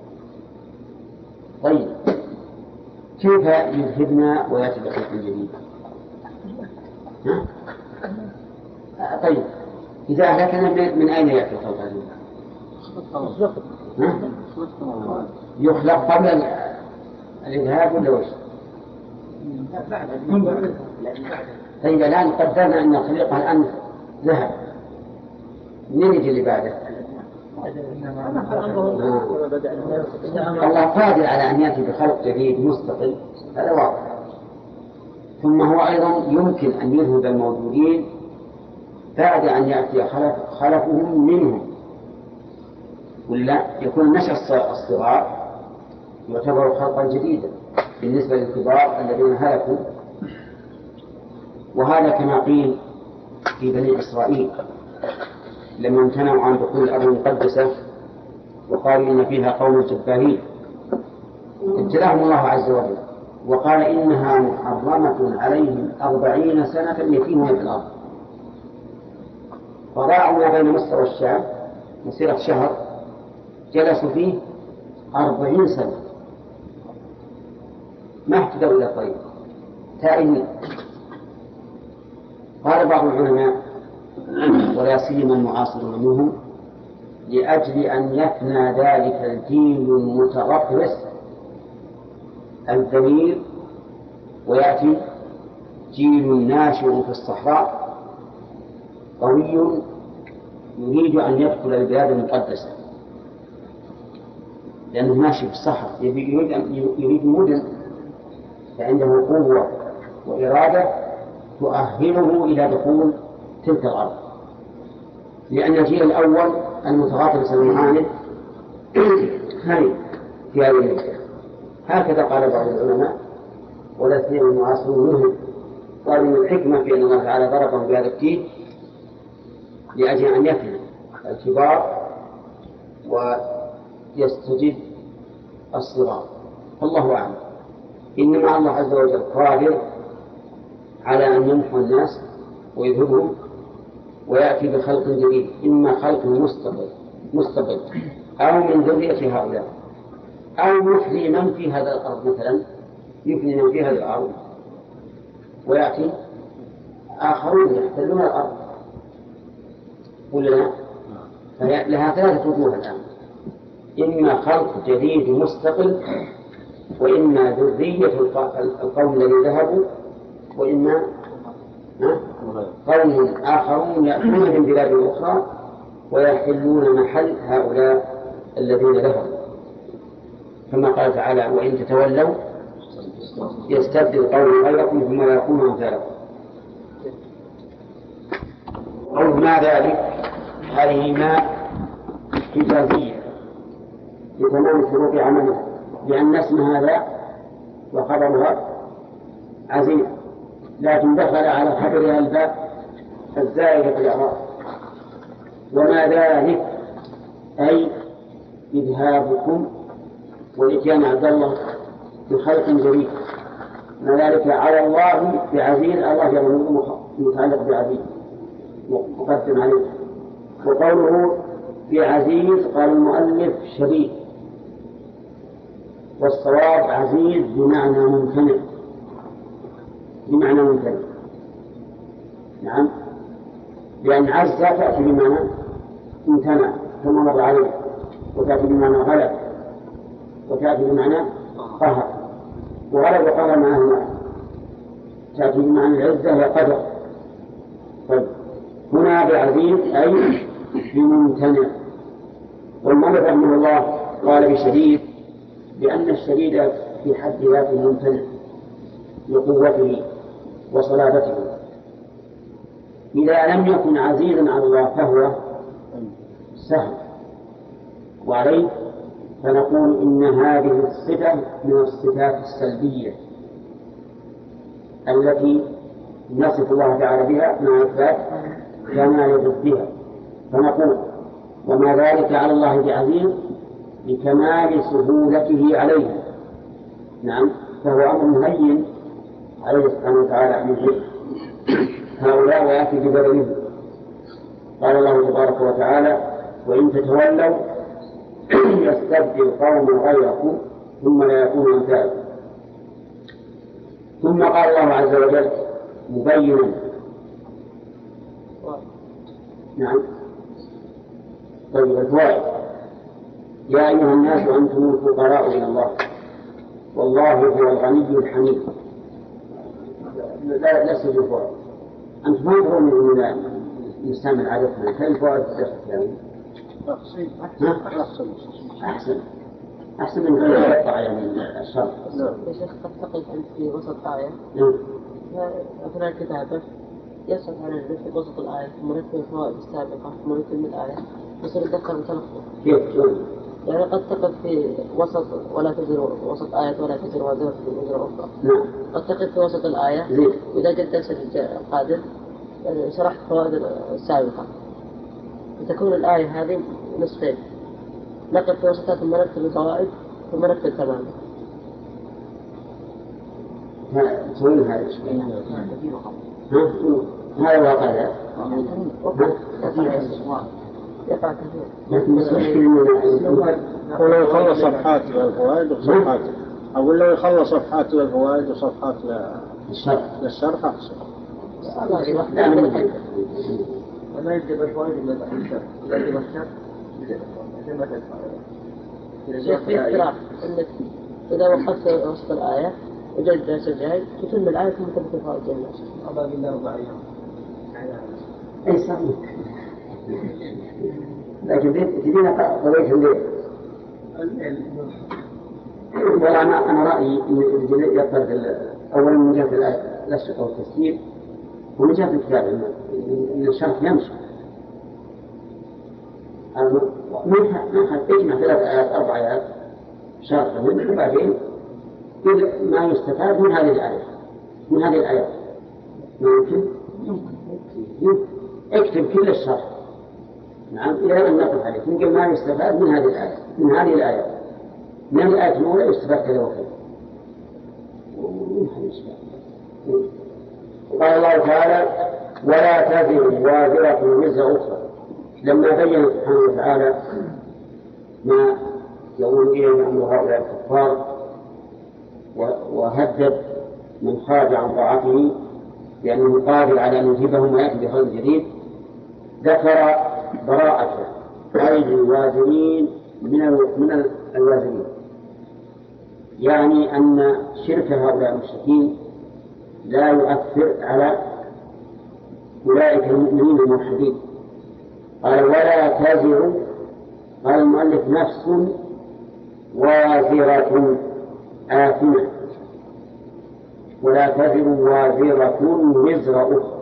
طيب، كيف يذهبنا ويأتي بخلق جديد؟ طيب، إذا أهلكنا من أين يأتي الخلق الجديد؟ يخلق قبل الإذهاب ولا وش؟ طيب، الآن قدرنا أن الخليقة الآن ذهب، من يجي اللي بعده؟ الله قادر على أن يأتي بخلق جديد مستقل، هذا واضح. ثم هو أيضا يمكن أن يذهب الموجودين بعد أن يأتي خلفهم منهم، ولا يكون نشأ الصغار يعتبر خلقا جديدا بالنسبة للكبار الذين هلكوا. وهذا كما قيل في بني إسرائيل لما امتنعوا عن دخول الأرض المقدسة وقالوا إن فيها قوم جبارين ابتلاهم الله عز وجل، وقال إنها محرمة عليهم 40 سنة يتيهون في الأرض. فضاعوا ما بين مصر والشام مسيرة شهر، جلسوا فيه 40 سنة ما اهتدوا إلى الطريق، تائهين. قال بعض العلماء ولا سيما المعاصرون منهم: لأجل أن يفنى ذلك الجيل المتغطرس الذليل ويأتي جيل ناشئ في الصحراء قوي يريد أن يدخل البلاد المقدسة، لأنه ماشي في الصحراء يريد مدن، فعنده قوة وإرادة تؤهله إلى دخول تلك الأرض. لأن الجيل الأول المتغاطرس المعاند هرب في هذه المدة. هكذا قال بعض العلماء ولا سيما المعاصرون منهم، قالوا إن الحكمة في أن الله تعالى ضربهم بهذا الجيل لأجل أن يفنى الكبار ويستجد الصغار. الله أعلم. إنما الله عز وجل قادر على أن يمحو الناس ويذهبهم ويأتي بخلق جديد، إما خلق مستقل أو من ذرية هؤلاء، أو يحيي من في هذا الأرض، مثلا يحيي من في هذه الأرض ويأتي آخرون يحتلون الأرض، ولا لا؟ لها 3 وجوه الآن: إما خلق جديد مستقل، وإما ذرية القوم الذين ذهبوا، وإما قوم آخرون يأتون من بلاد أخرى ويحلون محل هؤلاء الذين ذهبوا، كما قال تعالى: وإن تتولوا يستبدل قوم غيركم ثم لا يكونوا أمثالكم. قول ما ذلك هذه ما إجازية لتمام شروط عمله، لأن اسم هذا وخبرها عزيز، لكن دخل على خبرها الباء الزائدة في الإعراب. وما ذلك أي إذهابكم وإتيان عبد الله بخلق جديد، ما ذلك على الله بعزيز، الله يظن متعلق بعزيز مقدم عليه. وقوله بعزيز قال المؤلف شديد، والصواب عزيز بمعنى ممتنع، بمعنى ممتنع. نعم، لأن عز تأتي بمعنى امتنع كما مر عليه، وتأتي بمعنى غلب، وتأتي بمعنى قهر، وغلب وقهر معهما، تأتي بمعنى العزة وقدر. طيب هنا بعزيز أي بممتنع. والمؤلف رحمه الله قال بشديد لأن الشديد في حد ذاته ممتنع لقوته وصلابته. إذا لم يكن عزيزا على الله فهو سهل، وعليه فنقول إن هذه الصفة من الصفات السلبية التي نصف الله تعالى بها مع إثبات كمال ضدها، فنقول وما ذلك على الله بعزيز لكمال سهولته عليه. نعم، فهو أمر هين عليه سبحانه وتعالى أن يجيب هؤلاء ويأتي ببدنه. قال الله تبارك وتعالى: وإن تتولوا يستبدل قوما غيركم ثم لا يكونوا أمثالكم. ثم قال الله عز وجل مبينا. نعم. طيب الفوائد: يا أيها الناس أنتم الفقراء إلى الله والله هو الغني الحميد. لا لست الفوائد، أنتم ما ترون من نستعمل عادتنا كيف الفوائد يعني؟ أحسن من غير يقطع يعني الشر. يا شيخ قد تقف أنت في وسط آية أثناء الكتابة يصف على في وسط الآية ثم نكتب الفوائد السابقة ثم نكتب الآية يصير يتذكر بتلخبط. يعني قد تقف في وسط ولا تزر وسط آية ولا تزر وزر وزر أخرى. قد تقف في وسط الآية وإذا قد درس القادم شرحت الفوائد السابقة فتكون الآية هذه نصفين، نقف في وسطها ثم نكتب الفوائد ثم نكتب تماما. تقول هذا الشيء. هذا واقع ذا. يقع كثير. لكن مشكلة ولو يخلص صفحات للفوائد وصفحات، أقول لو يخلص صفحات للفوائد وصفحات للشرح أحسن. وما يكتب الفوائد إلا بعد الشرح، إذا كتب الشرح في اقتراح أنك إذا وقفت وسط الآية وجد درس الجاي تتم الآية ثم تبقى الفوائد الناس. أبا بالله 4 أيام. أي صحيح. لكن تدينا قضية الليل. والله أنا رأيي إن يقرأ أولا من جهة الأشرطة والتسجيل ومن جهة الكتاب إن الشرح يمشي. ما اجمع 3 آيات 4 آيات شرحا وبعدين ما يستفاد من هذه الآية من هذه الآيات. ما يمكن اكتب كل الشرح. نعم إلى أن نقف عليه يمكن ما يستفاد من هذه الآية من هذه الآيات من الآية الأولى يستفاد كذا وكذا. قال الله تعالى ولا تزر وازرة وزر أخرى لما بين سبحانه وتعالى ما يقول إليه أمر هؤلاء الكفار وهدد من خرج عن طاعته لأنه قادر على أن يجيبهم ويأتي بخير جديد. ذكر براءة أيدي الوازرين من الوازرين، يعني أن شرك هؤلاء المشركين لا يؤثر على أولئك المؤمنين الموحدين. قال ولا تزر، قال المؤلف نفس وازرة آثمة، ولا تزر وازرة وزر أخرى.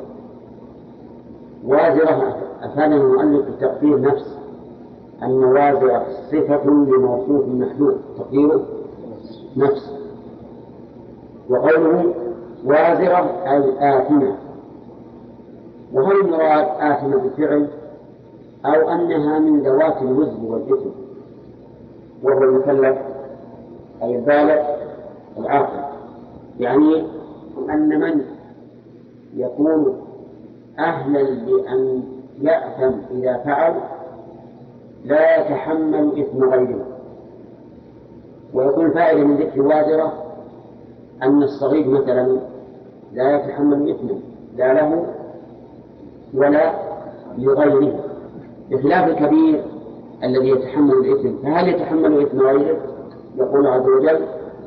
وازرة أفاد المؤلف بتقدير نفس، أن وازرة صفة لموصوف محدود تقديره نفس. وقوله وازرة أي آثمة، وهل المراد آثمة بفعل أو أنها من ذوات الوزن والإثم وهو المكلف أي البالغ العاقل؟ يعني أن من يكون أهلا لأن يأثم إذا فعل لا يتحمل إثم غيره. ويكون فائدة من ذكر وازرة أن الصغير مثلا لا يتحمل إثما لا له ولا لغيره، بخلاف الكبير الذي يتحمل الإثم. فهل يتحمل إثم غيره؟ يقول عز وجل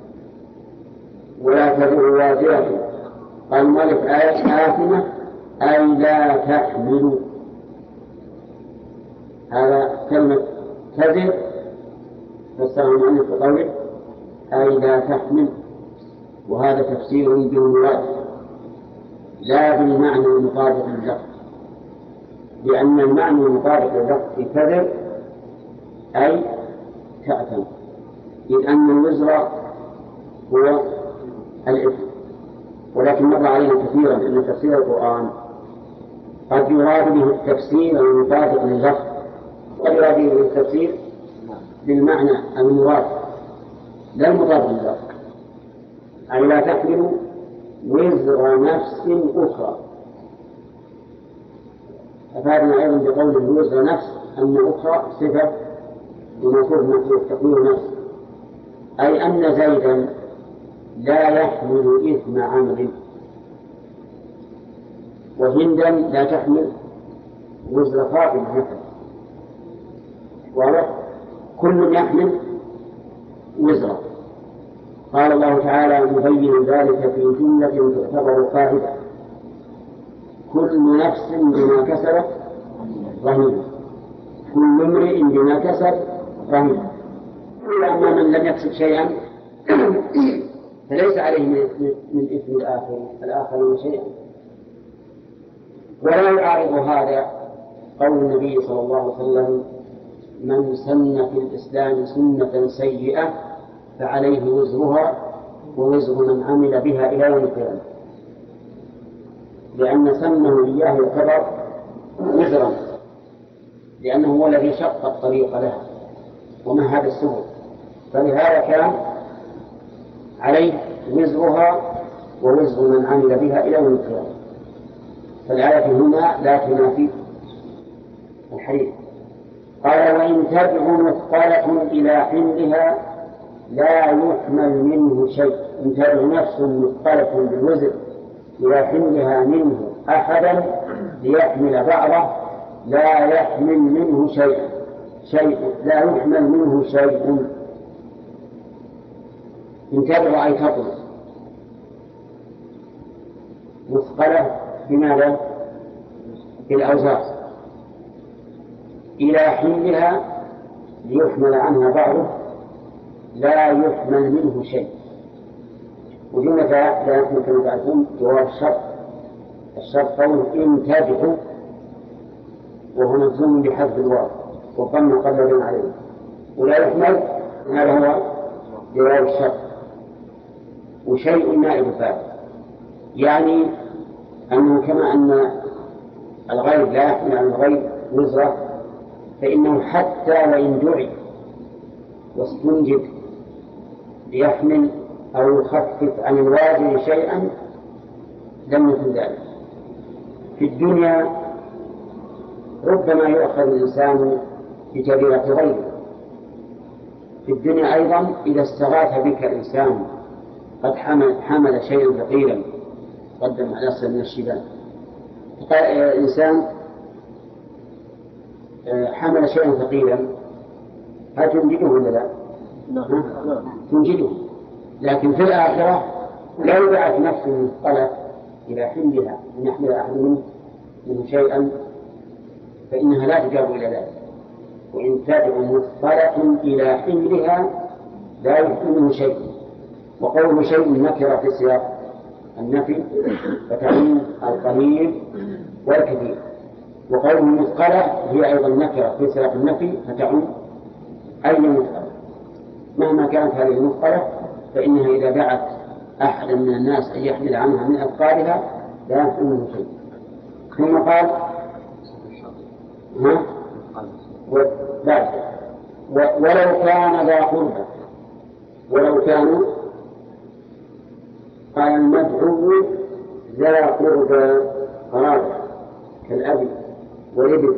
ولا تزر وازرة، قال المؤلف آية آثمة أي لا تحمل. هذا كلمة تزر فسر المؤلف بقوله أي لا تحمل، وهذا تفسير بالمراد لا بالمعنى المطابق لللفظ، لأن المعنى المطابق لللفظ في تزر أي تأثم، إذ أن الوزر هو الإثم. ولكن مر علينا كثيرا أن تفسير القرآن قد يراد به التفسير المطابق لللفظ وقد يراد به التفسير بالمعنى المراد لا المطابق لللفظ، أي لا تحمل وزر نفس أخرى. أفادنا أيضا بقول الوزر نفس أن أخرى صفة وموصوف تقدير نفس، أي أن زيدا لا يحمل إثم عمرو وهندا لا تحمل وزر فاطمة مثلا، واضح؟ كل يحمل وزرا. قال الله تعالى مبين ذلك في جملة تعتبر قاعدة كل نفس بما كسبت رهينة، كل امرئ بما كسب رهينة. أما من لم يكسب شيئا فليس عليه من إثم الآخرين شيئا. ولا يعارض هذا قول النبي صلى الله عليه وسلم من سن في الإسلام سنة سيئة فعليه وزرها ووزر من عمل بها إلى يوم القيامة، لأن سنه إياه يعتبر وزرا لأنه هو الذي شق الطريق لها، وما هذا السبل، فلهذا كان عليه وزرها ووزر من عمل بها إلى يوم القيامة. فالآية هنا لا تنافي الحديث. قال وإن تدع مثقلة إلى حملها لا يحمل منه شيء. إن تدع نفس مثقلة بالوزر إلى حملها منه أحدا ليحمل بعضه لا يحمل منه شيء لا يحمل منه شيء. إن تدع أي تطلب مثقلة بماذا؟ بالأوزار إلى حملها ليحمل عنها بعضه لا يحمل منه شيء. وجملة لا يحمل كما تعرفون جواب الشرط قول إن تدع وهو مجزوم بحذف الواو وضم قبل عليه ولا يحمل هذا هو جواب الشرط. وشيء نائب فاعل يعني أنه كما أن الغير لا يحمل عن الغير وزره فإنه حتى وإن دعي واستنجد ليحمل أو يخفف عن الواجب شيئا لم يكن ذلك. في الدنيا ربما يؤخذ الإنسان بجريرة غيره. في الدنيا أيضا إذا استغاث بك إنسان قد حمل شيئا ثقيلا قدم على أصل من الشباب إنسان حمل شيئا ثقيلا هل تنجده ولا لا؟ تنجده. لكن في الآخرة لو دعت نفسه مثقلة إلى حملها أن يحمل أحد منه شيئا فإنها لا تجاب إلى ذلك. وإن تدع مثقلة إلى حملها لا يحمل منه شيء. وقول شيء نكرة في سياق النفي فتعين القليل والكثير. وقوله مثقلة هي أيضا نكرة في سياق النفي فتعين أي مثقلة مهما كانت هذه المثقلة فإنها إذا دعت أحدا من الناس أن يحمل عنها من أثقالها لا يحمل منه شيء. ثم قال ولو كان ذا قربى ولو كانوا قال المدعو ذا قربى قرابة كالأب والابن.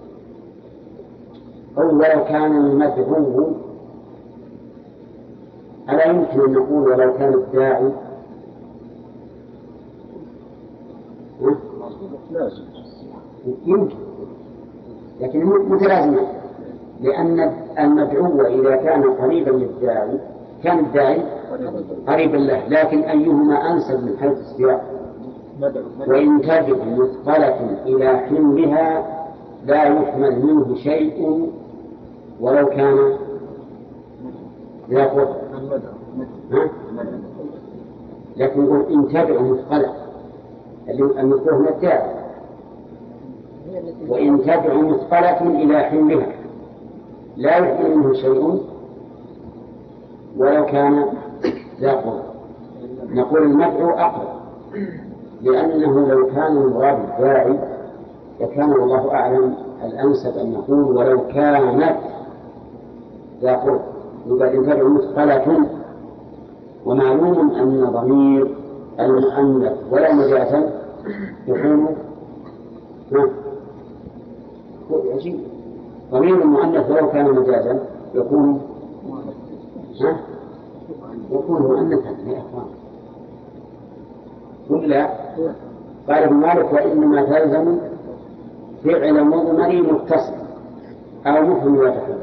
قل ولو كان المدعو ألا يمكن أن نقول ولو كان الداعي؟ يمكن لكن متلازمة لأن المدعو إذا كان قريبا للداعي كان الداعي قريبا له لكن أيهما أنسب من حيث السياق. وإن تجد مثقلة إلى حملها لا يحمل منه شيء ولو كان لا قرب. لكن يقول إن تدع مثقلة المثقلة من الداعي وإن تدع مثقلة إلى حملها لا يحمل منه شيء ولو كان ذا قرب. نقول المدعو أقرب لأنه لو كان المراد الداعي لكان والله أعلم الأنسب أن نقول ولو كانت ذا قرب. يقول إن تدع مثقلة ومعلوم أن ضمير المؤنث ولا مجازا يكون ضمير المؤنث ولو كان مجازا يكون مؤنثا يا إخوان ولا قال ابن مالك وإنما تلزم فعل مضمر متصل أو مفهم وتحول.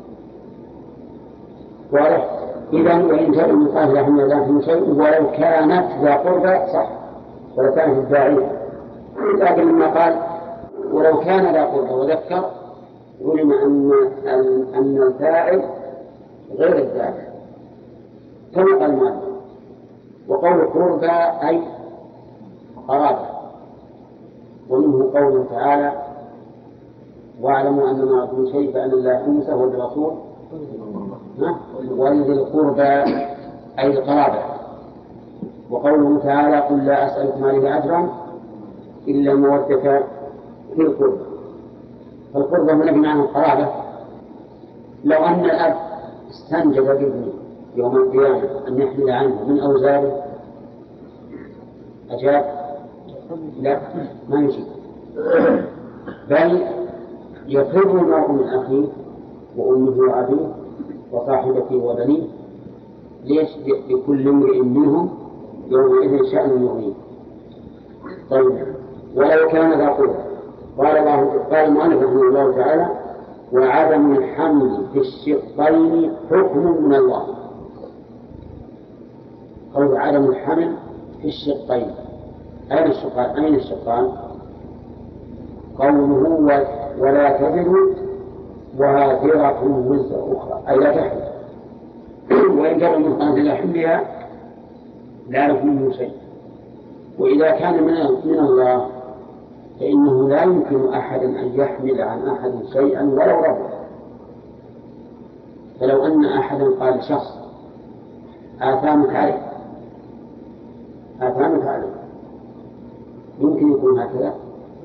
واضح؟ إذن وإن تدع مثقلة لا يحمل ذلك شيء ولو كانت ذا قربى صح ولو كانت الداعية. لكن لما قال ولو كان ذا قربى وذكر علم أن الفاعل غير الداعي كما قال مالك. وقول قربى أي قرابة. ومنه قوله تعالى واعلموا أن ما أقول شيء فأن الله خمسه والرسول وذي القربى أي القرابة. وقوله تعالى قل لا أسألكم عليه أجرا إلا مودة في القربى. فالقربى هنا بمعنى القرابة لو أن الأب استنجد بابنه يوم القيامة أن يحمل عنه من أوزاره أجاب لا ما يجيب، بل يفر المرء من أخيه وأمه وأبيه وصاحبته وبنيه. ليش؟ لكل امرئ منهم يومئذ شأن يغنيه. طيب ولو كان ذا قربى قال المؤلف رحمه الله تعالى وعدم الحمل في الشقين حكم من الله. قول عدم الحمل في الشقين أين الشقان؟ قوله ولا تزر وازرة وزر أخرى أي لا تحمل، وإن كان المثقلة إلى حملها لا يحمله شيء. وإذا كان من الله فإنه لا يمكن أحد أن يحمل عن أحد شيئا ولو ربه. فلو أن أحدا قال شخص آثامك عليه يمكن يكون هكذا؟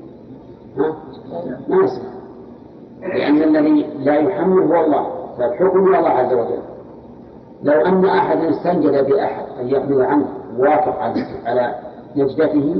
ما يصح، لأن الذي لا يحمل هو الله، فالحكم من الله عز وجل. لو أن أحدا استنجد بأحد أن يحمل عنه وافق على نجدته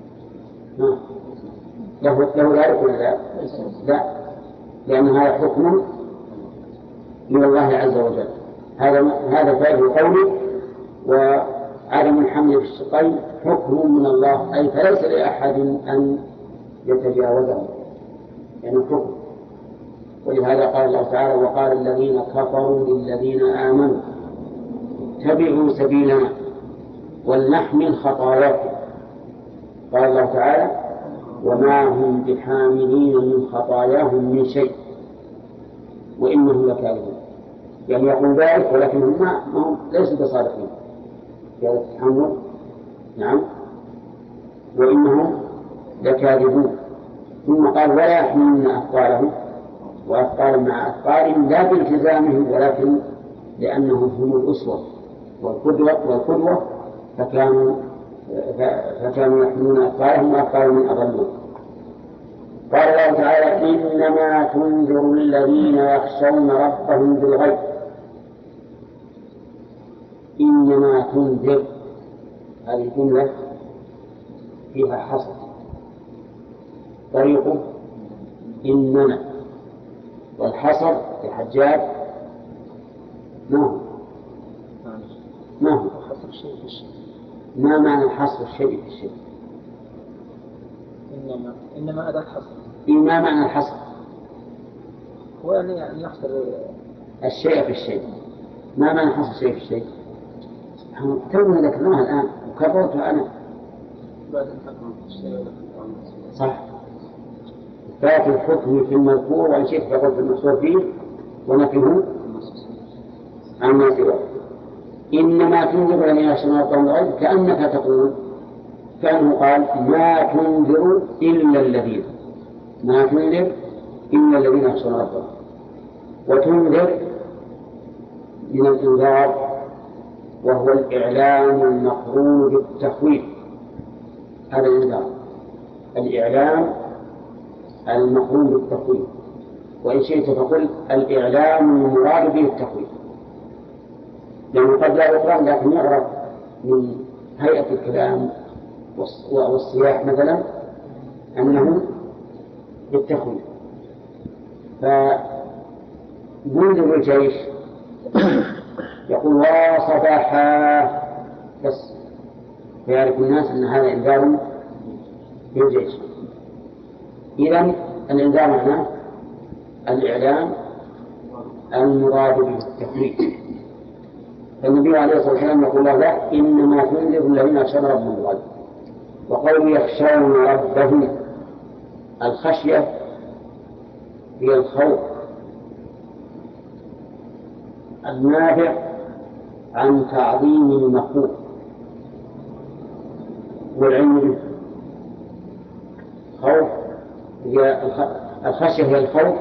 له ذلك ولا لا؟ لأن هذا حكم من الله عز وجل. هذا فائده قوله وعدم الحمل في الشقين حكم من الله، أي فليس لأحد أن يتجاوزه، يعني حكم. ولهذا قال الله تعالى وقال الذين كفروا للذين آمنوا اتبعوا سبيلنا ولنحمل خطاياكم. قال الله تعالى وما هم بحاملين من خطاياهم من شيء وإنهم لكاذبون. يعني يقول ذلك ولكنهم ما ليسوا بصادقين في هذا التحمل. نعم وإنهم لكاذبون. ثم قال ولا يحملن أثقالهم وأثقال مع أثقالهم لا بالتزامهم ولكن لأنهم هم الأسوة والقدوة فكانوا يحملون أثقالهم وأثقالهم من أضلوا. قال الله تعالى إنما تنذر الذين يخشون ربهم بالغيب. إنما تنذر هذه جملة فيها حصر. طريقه إنما، والحصر في الحجاج ما هو حصر الشيء في الشيء. ما معنى حصر الشيء في الشيء؟ إنما أداة حصر. ما معنى الحصر؟ هو يعني يحصر الشيء في الشيء. ما معنى حصر الشيء في الشيء؟ تونا ذكرناها الآن وكررتها أنا. بعد أن تقرأ الشيء صح. فات الحكم في المذكور وإن شئت فقل في المحصور فيه ونفيه عما سواه. إنما تنذر الذين يخشون ربهم بالغيب كأنك تقول كأنه قال ما تنذر إلا الذين يخشون ربهم. وتنذر من الإنذار وهو الإعلام المقرون بالتخويف. هذا الإعلام المقرون بالتخويف، وإن شئت فقل الإعلام المراد به التخويف، لأنه قد لا يقرأ لكن يعرف من هيئة الكلام والصياح مثلا أنه بالتخويف. فمنذر الجيش يقول وصباحا بس فيعرف الناس أن هذا إنذار بالجيش. إذن الإنذار معناه الإعلام المراد به التخويف. فالنبي عليه الصلاة والسلام يقول له إنما تنذر الذين يخشون ربهم بالغيب. وقول يخشون ربهم الخشية هي الخوف النابع عن تعظيم المخوف والعلم به. خوف هي الخشية هي الخوف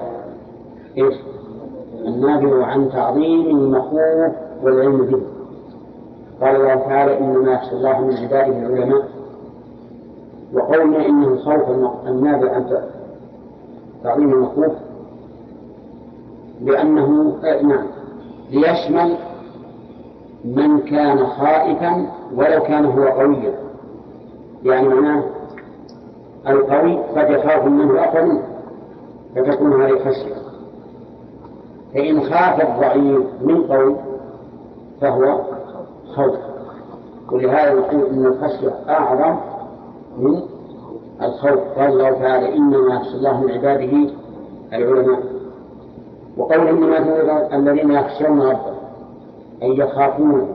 النابع عن تعظيم المخوف والعلم به. قال الله تعالى إنما يخشى الله من عباده العلماء. وقولنا إنه الخوف النابع عن تعظيم المخوف لأنه نعم ليشمل من كان خائفا ولو كان هو قويا، يعني معناه القوي قد يخاف منه أقوى منه فتكون هذه خشية، فإن خاف الضعيف من قوي فهو خوف. ولهذا نقول إن الخشية أعظم من الخوف. قال الله تعالى إنما يخشى الله من عباده العلماء. وقول إنما الذين يخشون ربهم أي يخافون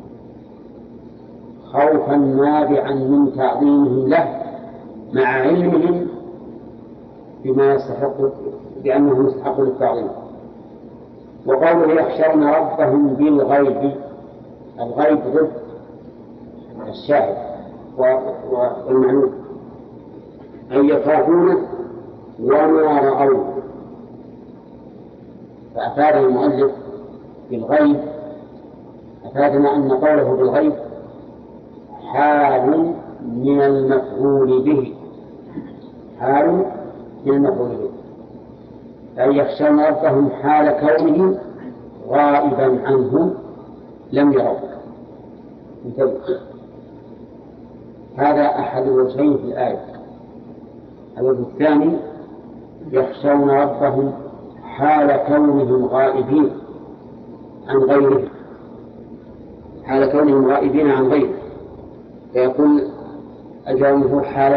خوفا نابعا من تعظيمهم له مع علمهم بما يستحق بأنه يستحق للتعظيم. وقوله يخشون ربهم بالغيب، الغيب ضد الشاهد والمعلوم، أي يخافون وما رأوه. فأفاد المؤلف بالغيب أفادنا أن قوله بالغيب حال من المفعول به، حال من المفعول به، أي يخشون ربهم حال كونهم غائبا عنهم لم يروا. هذا أحد الوجهين في الآية. الوجه الثاني يخشون ربهم حال كونهم غائبين عن غيره، حال كونهم غائبين عن غيره، فيقول أجاوبه حالا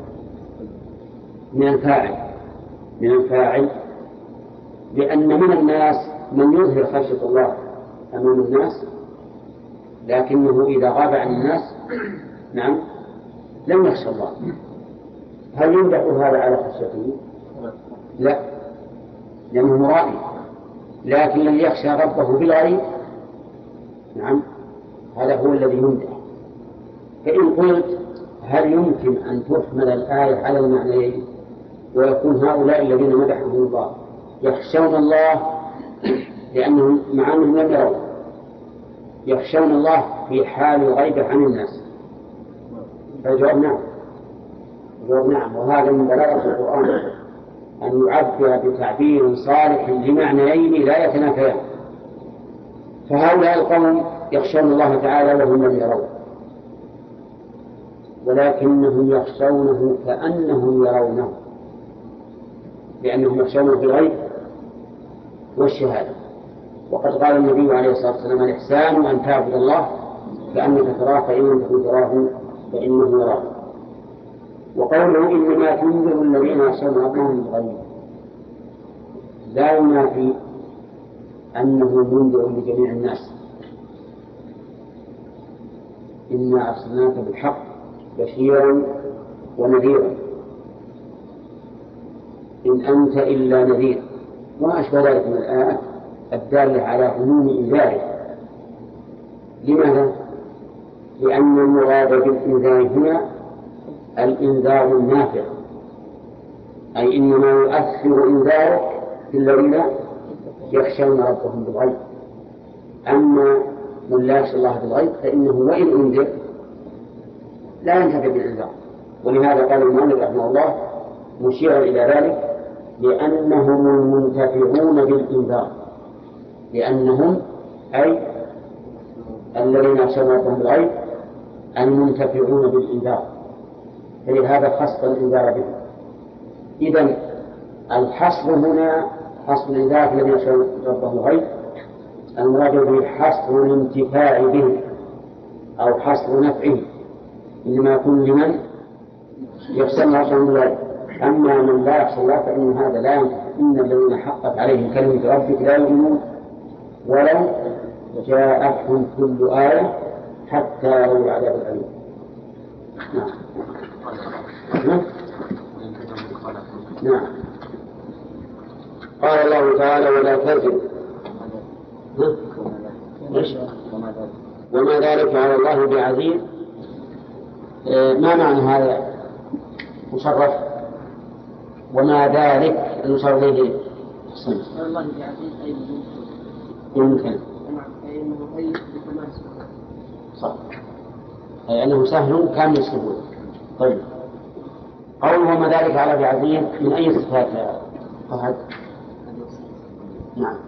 من الفاعل، لأن من الناس من يظهر خشية الله أمام الناس لكنه إذا غاب عن الناس نعم لم يخشى الله. هل يمدح هذا على خشيته؟ لا، لأنه مرائي. لكن الذي يخشى ربه بالغيب نعم هذا هو الذي يمدح. فإن قلت هل يمكن أن تحمل الآية على المعنيين ويكون هؤلاء الذين مدحهم الله يخشون الله لأنهم مع أنهم لم يروا، يخشون الله في حال الغيبة عن الناس؟ فالجواب نعم. الجواب نعم. وهذا من بلاغة القرآن أن يعبر بتعبير صالح لمعنيين لا يتنافيان. فهؤلاء القوم يخشون الله تعالى وهم لم يروا، ولكنهم يخشونه كأنهم يرونه، لأنهم يخشونه في الغيب والشهادة. وقد قال النبي عليه الصلاة والسلام الإحسان أن تعبد الله كأنك تراه فإن لم تكن تراه فإنه يراك. وقوله إنما تنذر الذين يخشون ربهم بالغيب لا ينافي أنه منذر لجميع الناس. إنا أرسلناك بالحق بشيرا ونذيرا إن أنت إلا نذير، وما أشبه ذلك من الآيات الدالة على عموم إنذاره. لماذا؟ لأن المراد بالإنذار هنا الإنذار النافع، أي إنما يؤثر إنذارك في الذين يخشون ربهم بالغيب. أما من لا يخشى الله بالغيب فإنه وإن أنذر لا ينتفع بالإنذار. ولهذا قال المؤلف رحمه الله مشيرا إلى ذلك لأنهم المنتفعون بالإنذار، لأنهم أي الذين يخشون ربهم بالغيب المنتفعون بالإنذار، فلهذا خص الإنذار به. إذن الحصر هنا حصر الإنذار الذين يخشون ربهم بالغيب المراد به حصر الانتفاع به أو حصر نفعه، إنما يكون لمن يخشى الله بالغيب. أما من لا يخشى الله فإن هذا لا ينفع. إن الذين حقت عليهم كلمة ربك لا يؤمنون ولو جاءتهم كل آية حتى يروا العذاب الأليم. نعم. قال الله تعالى ولا تزر وما ذلك على الله بعزيز. ما معنى هذا مشرف؟ وما ذلك المشرف إليه الله بعزيز أي يمكن صح، أي أنه سهل كان يسهل. طيب قول وما ذلك على بعزيز من أي صفات يا فهد؟ نعم.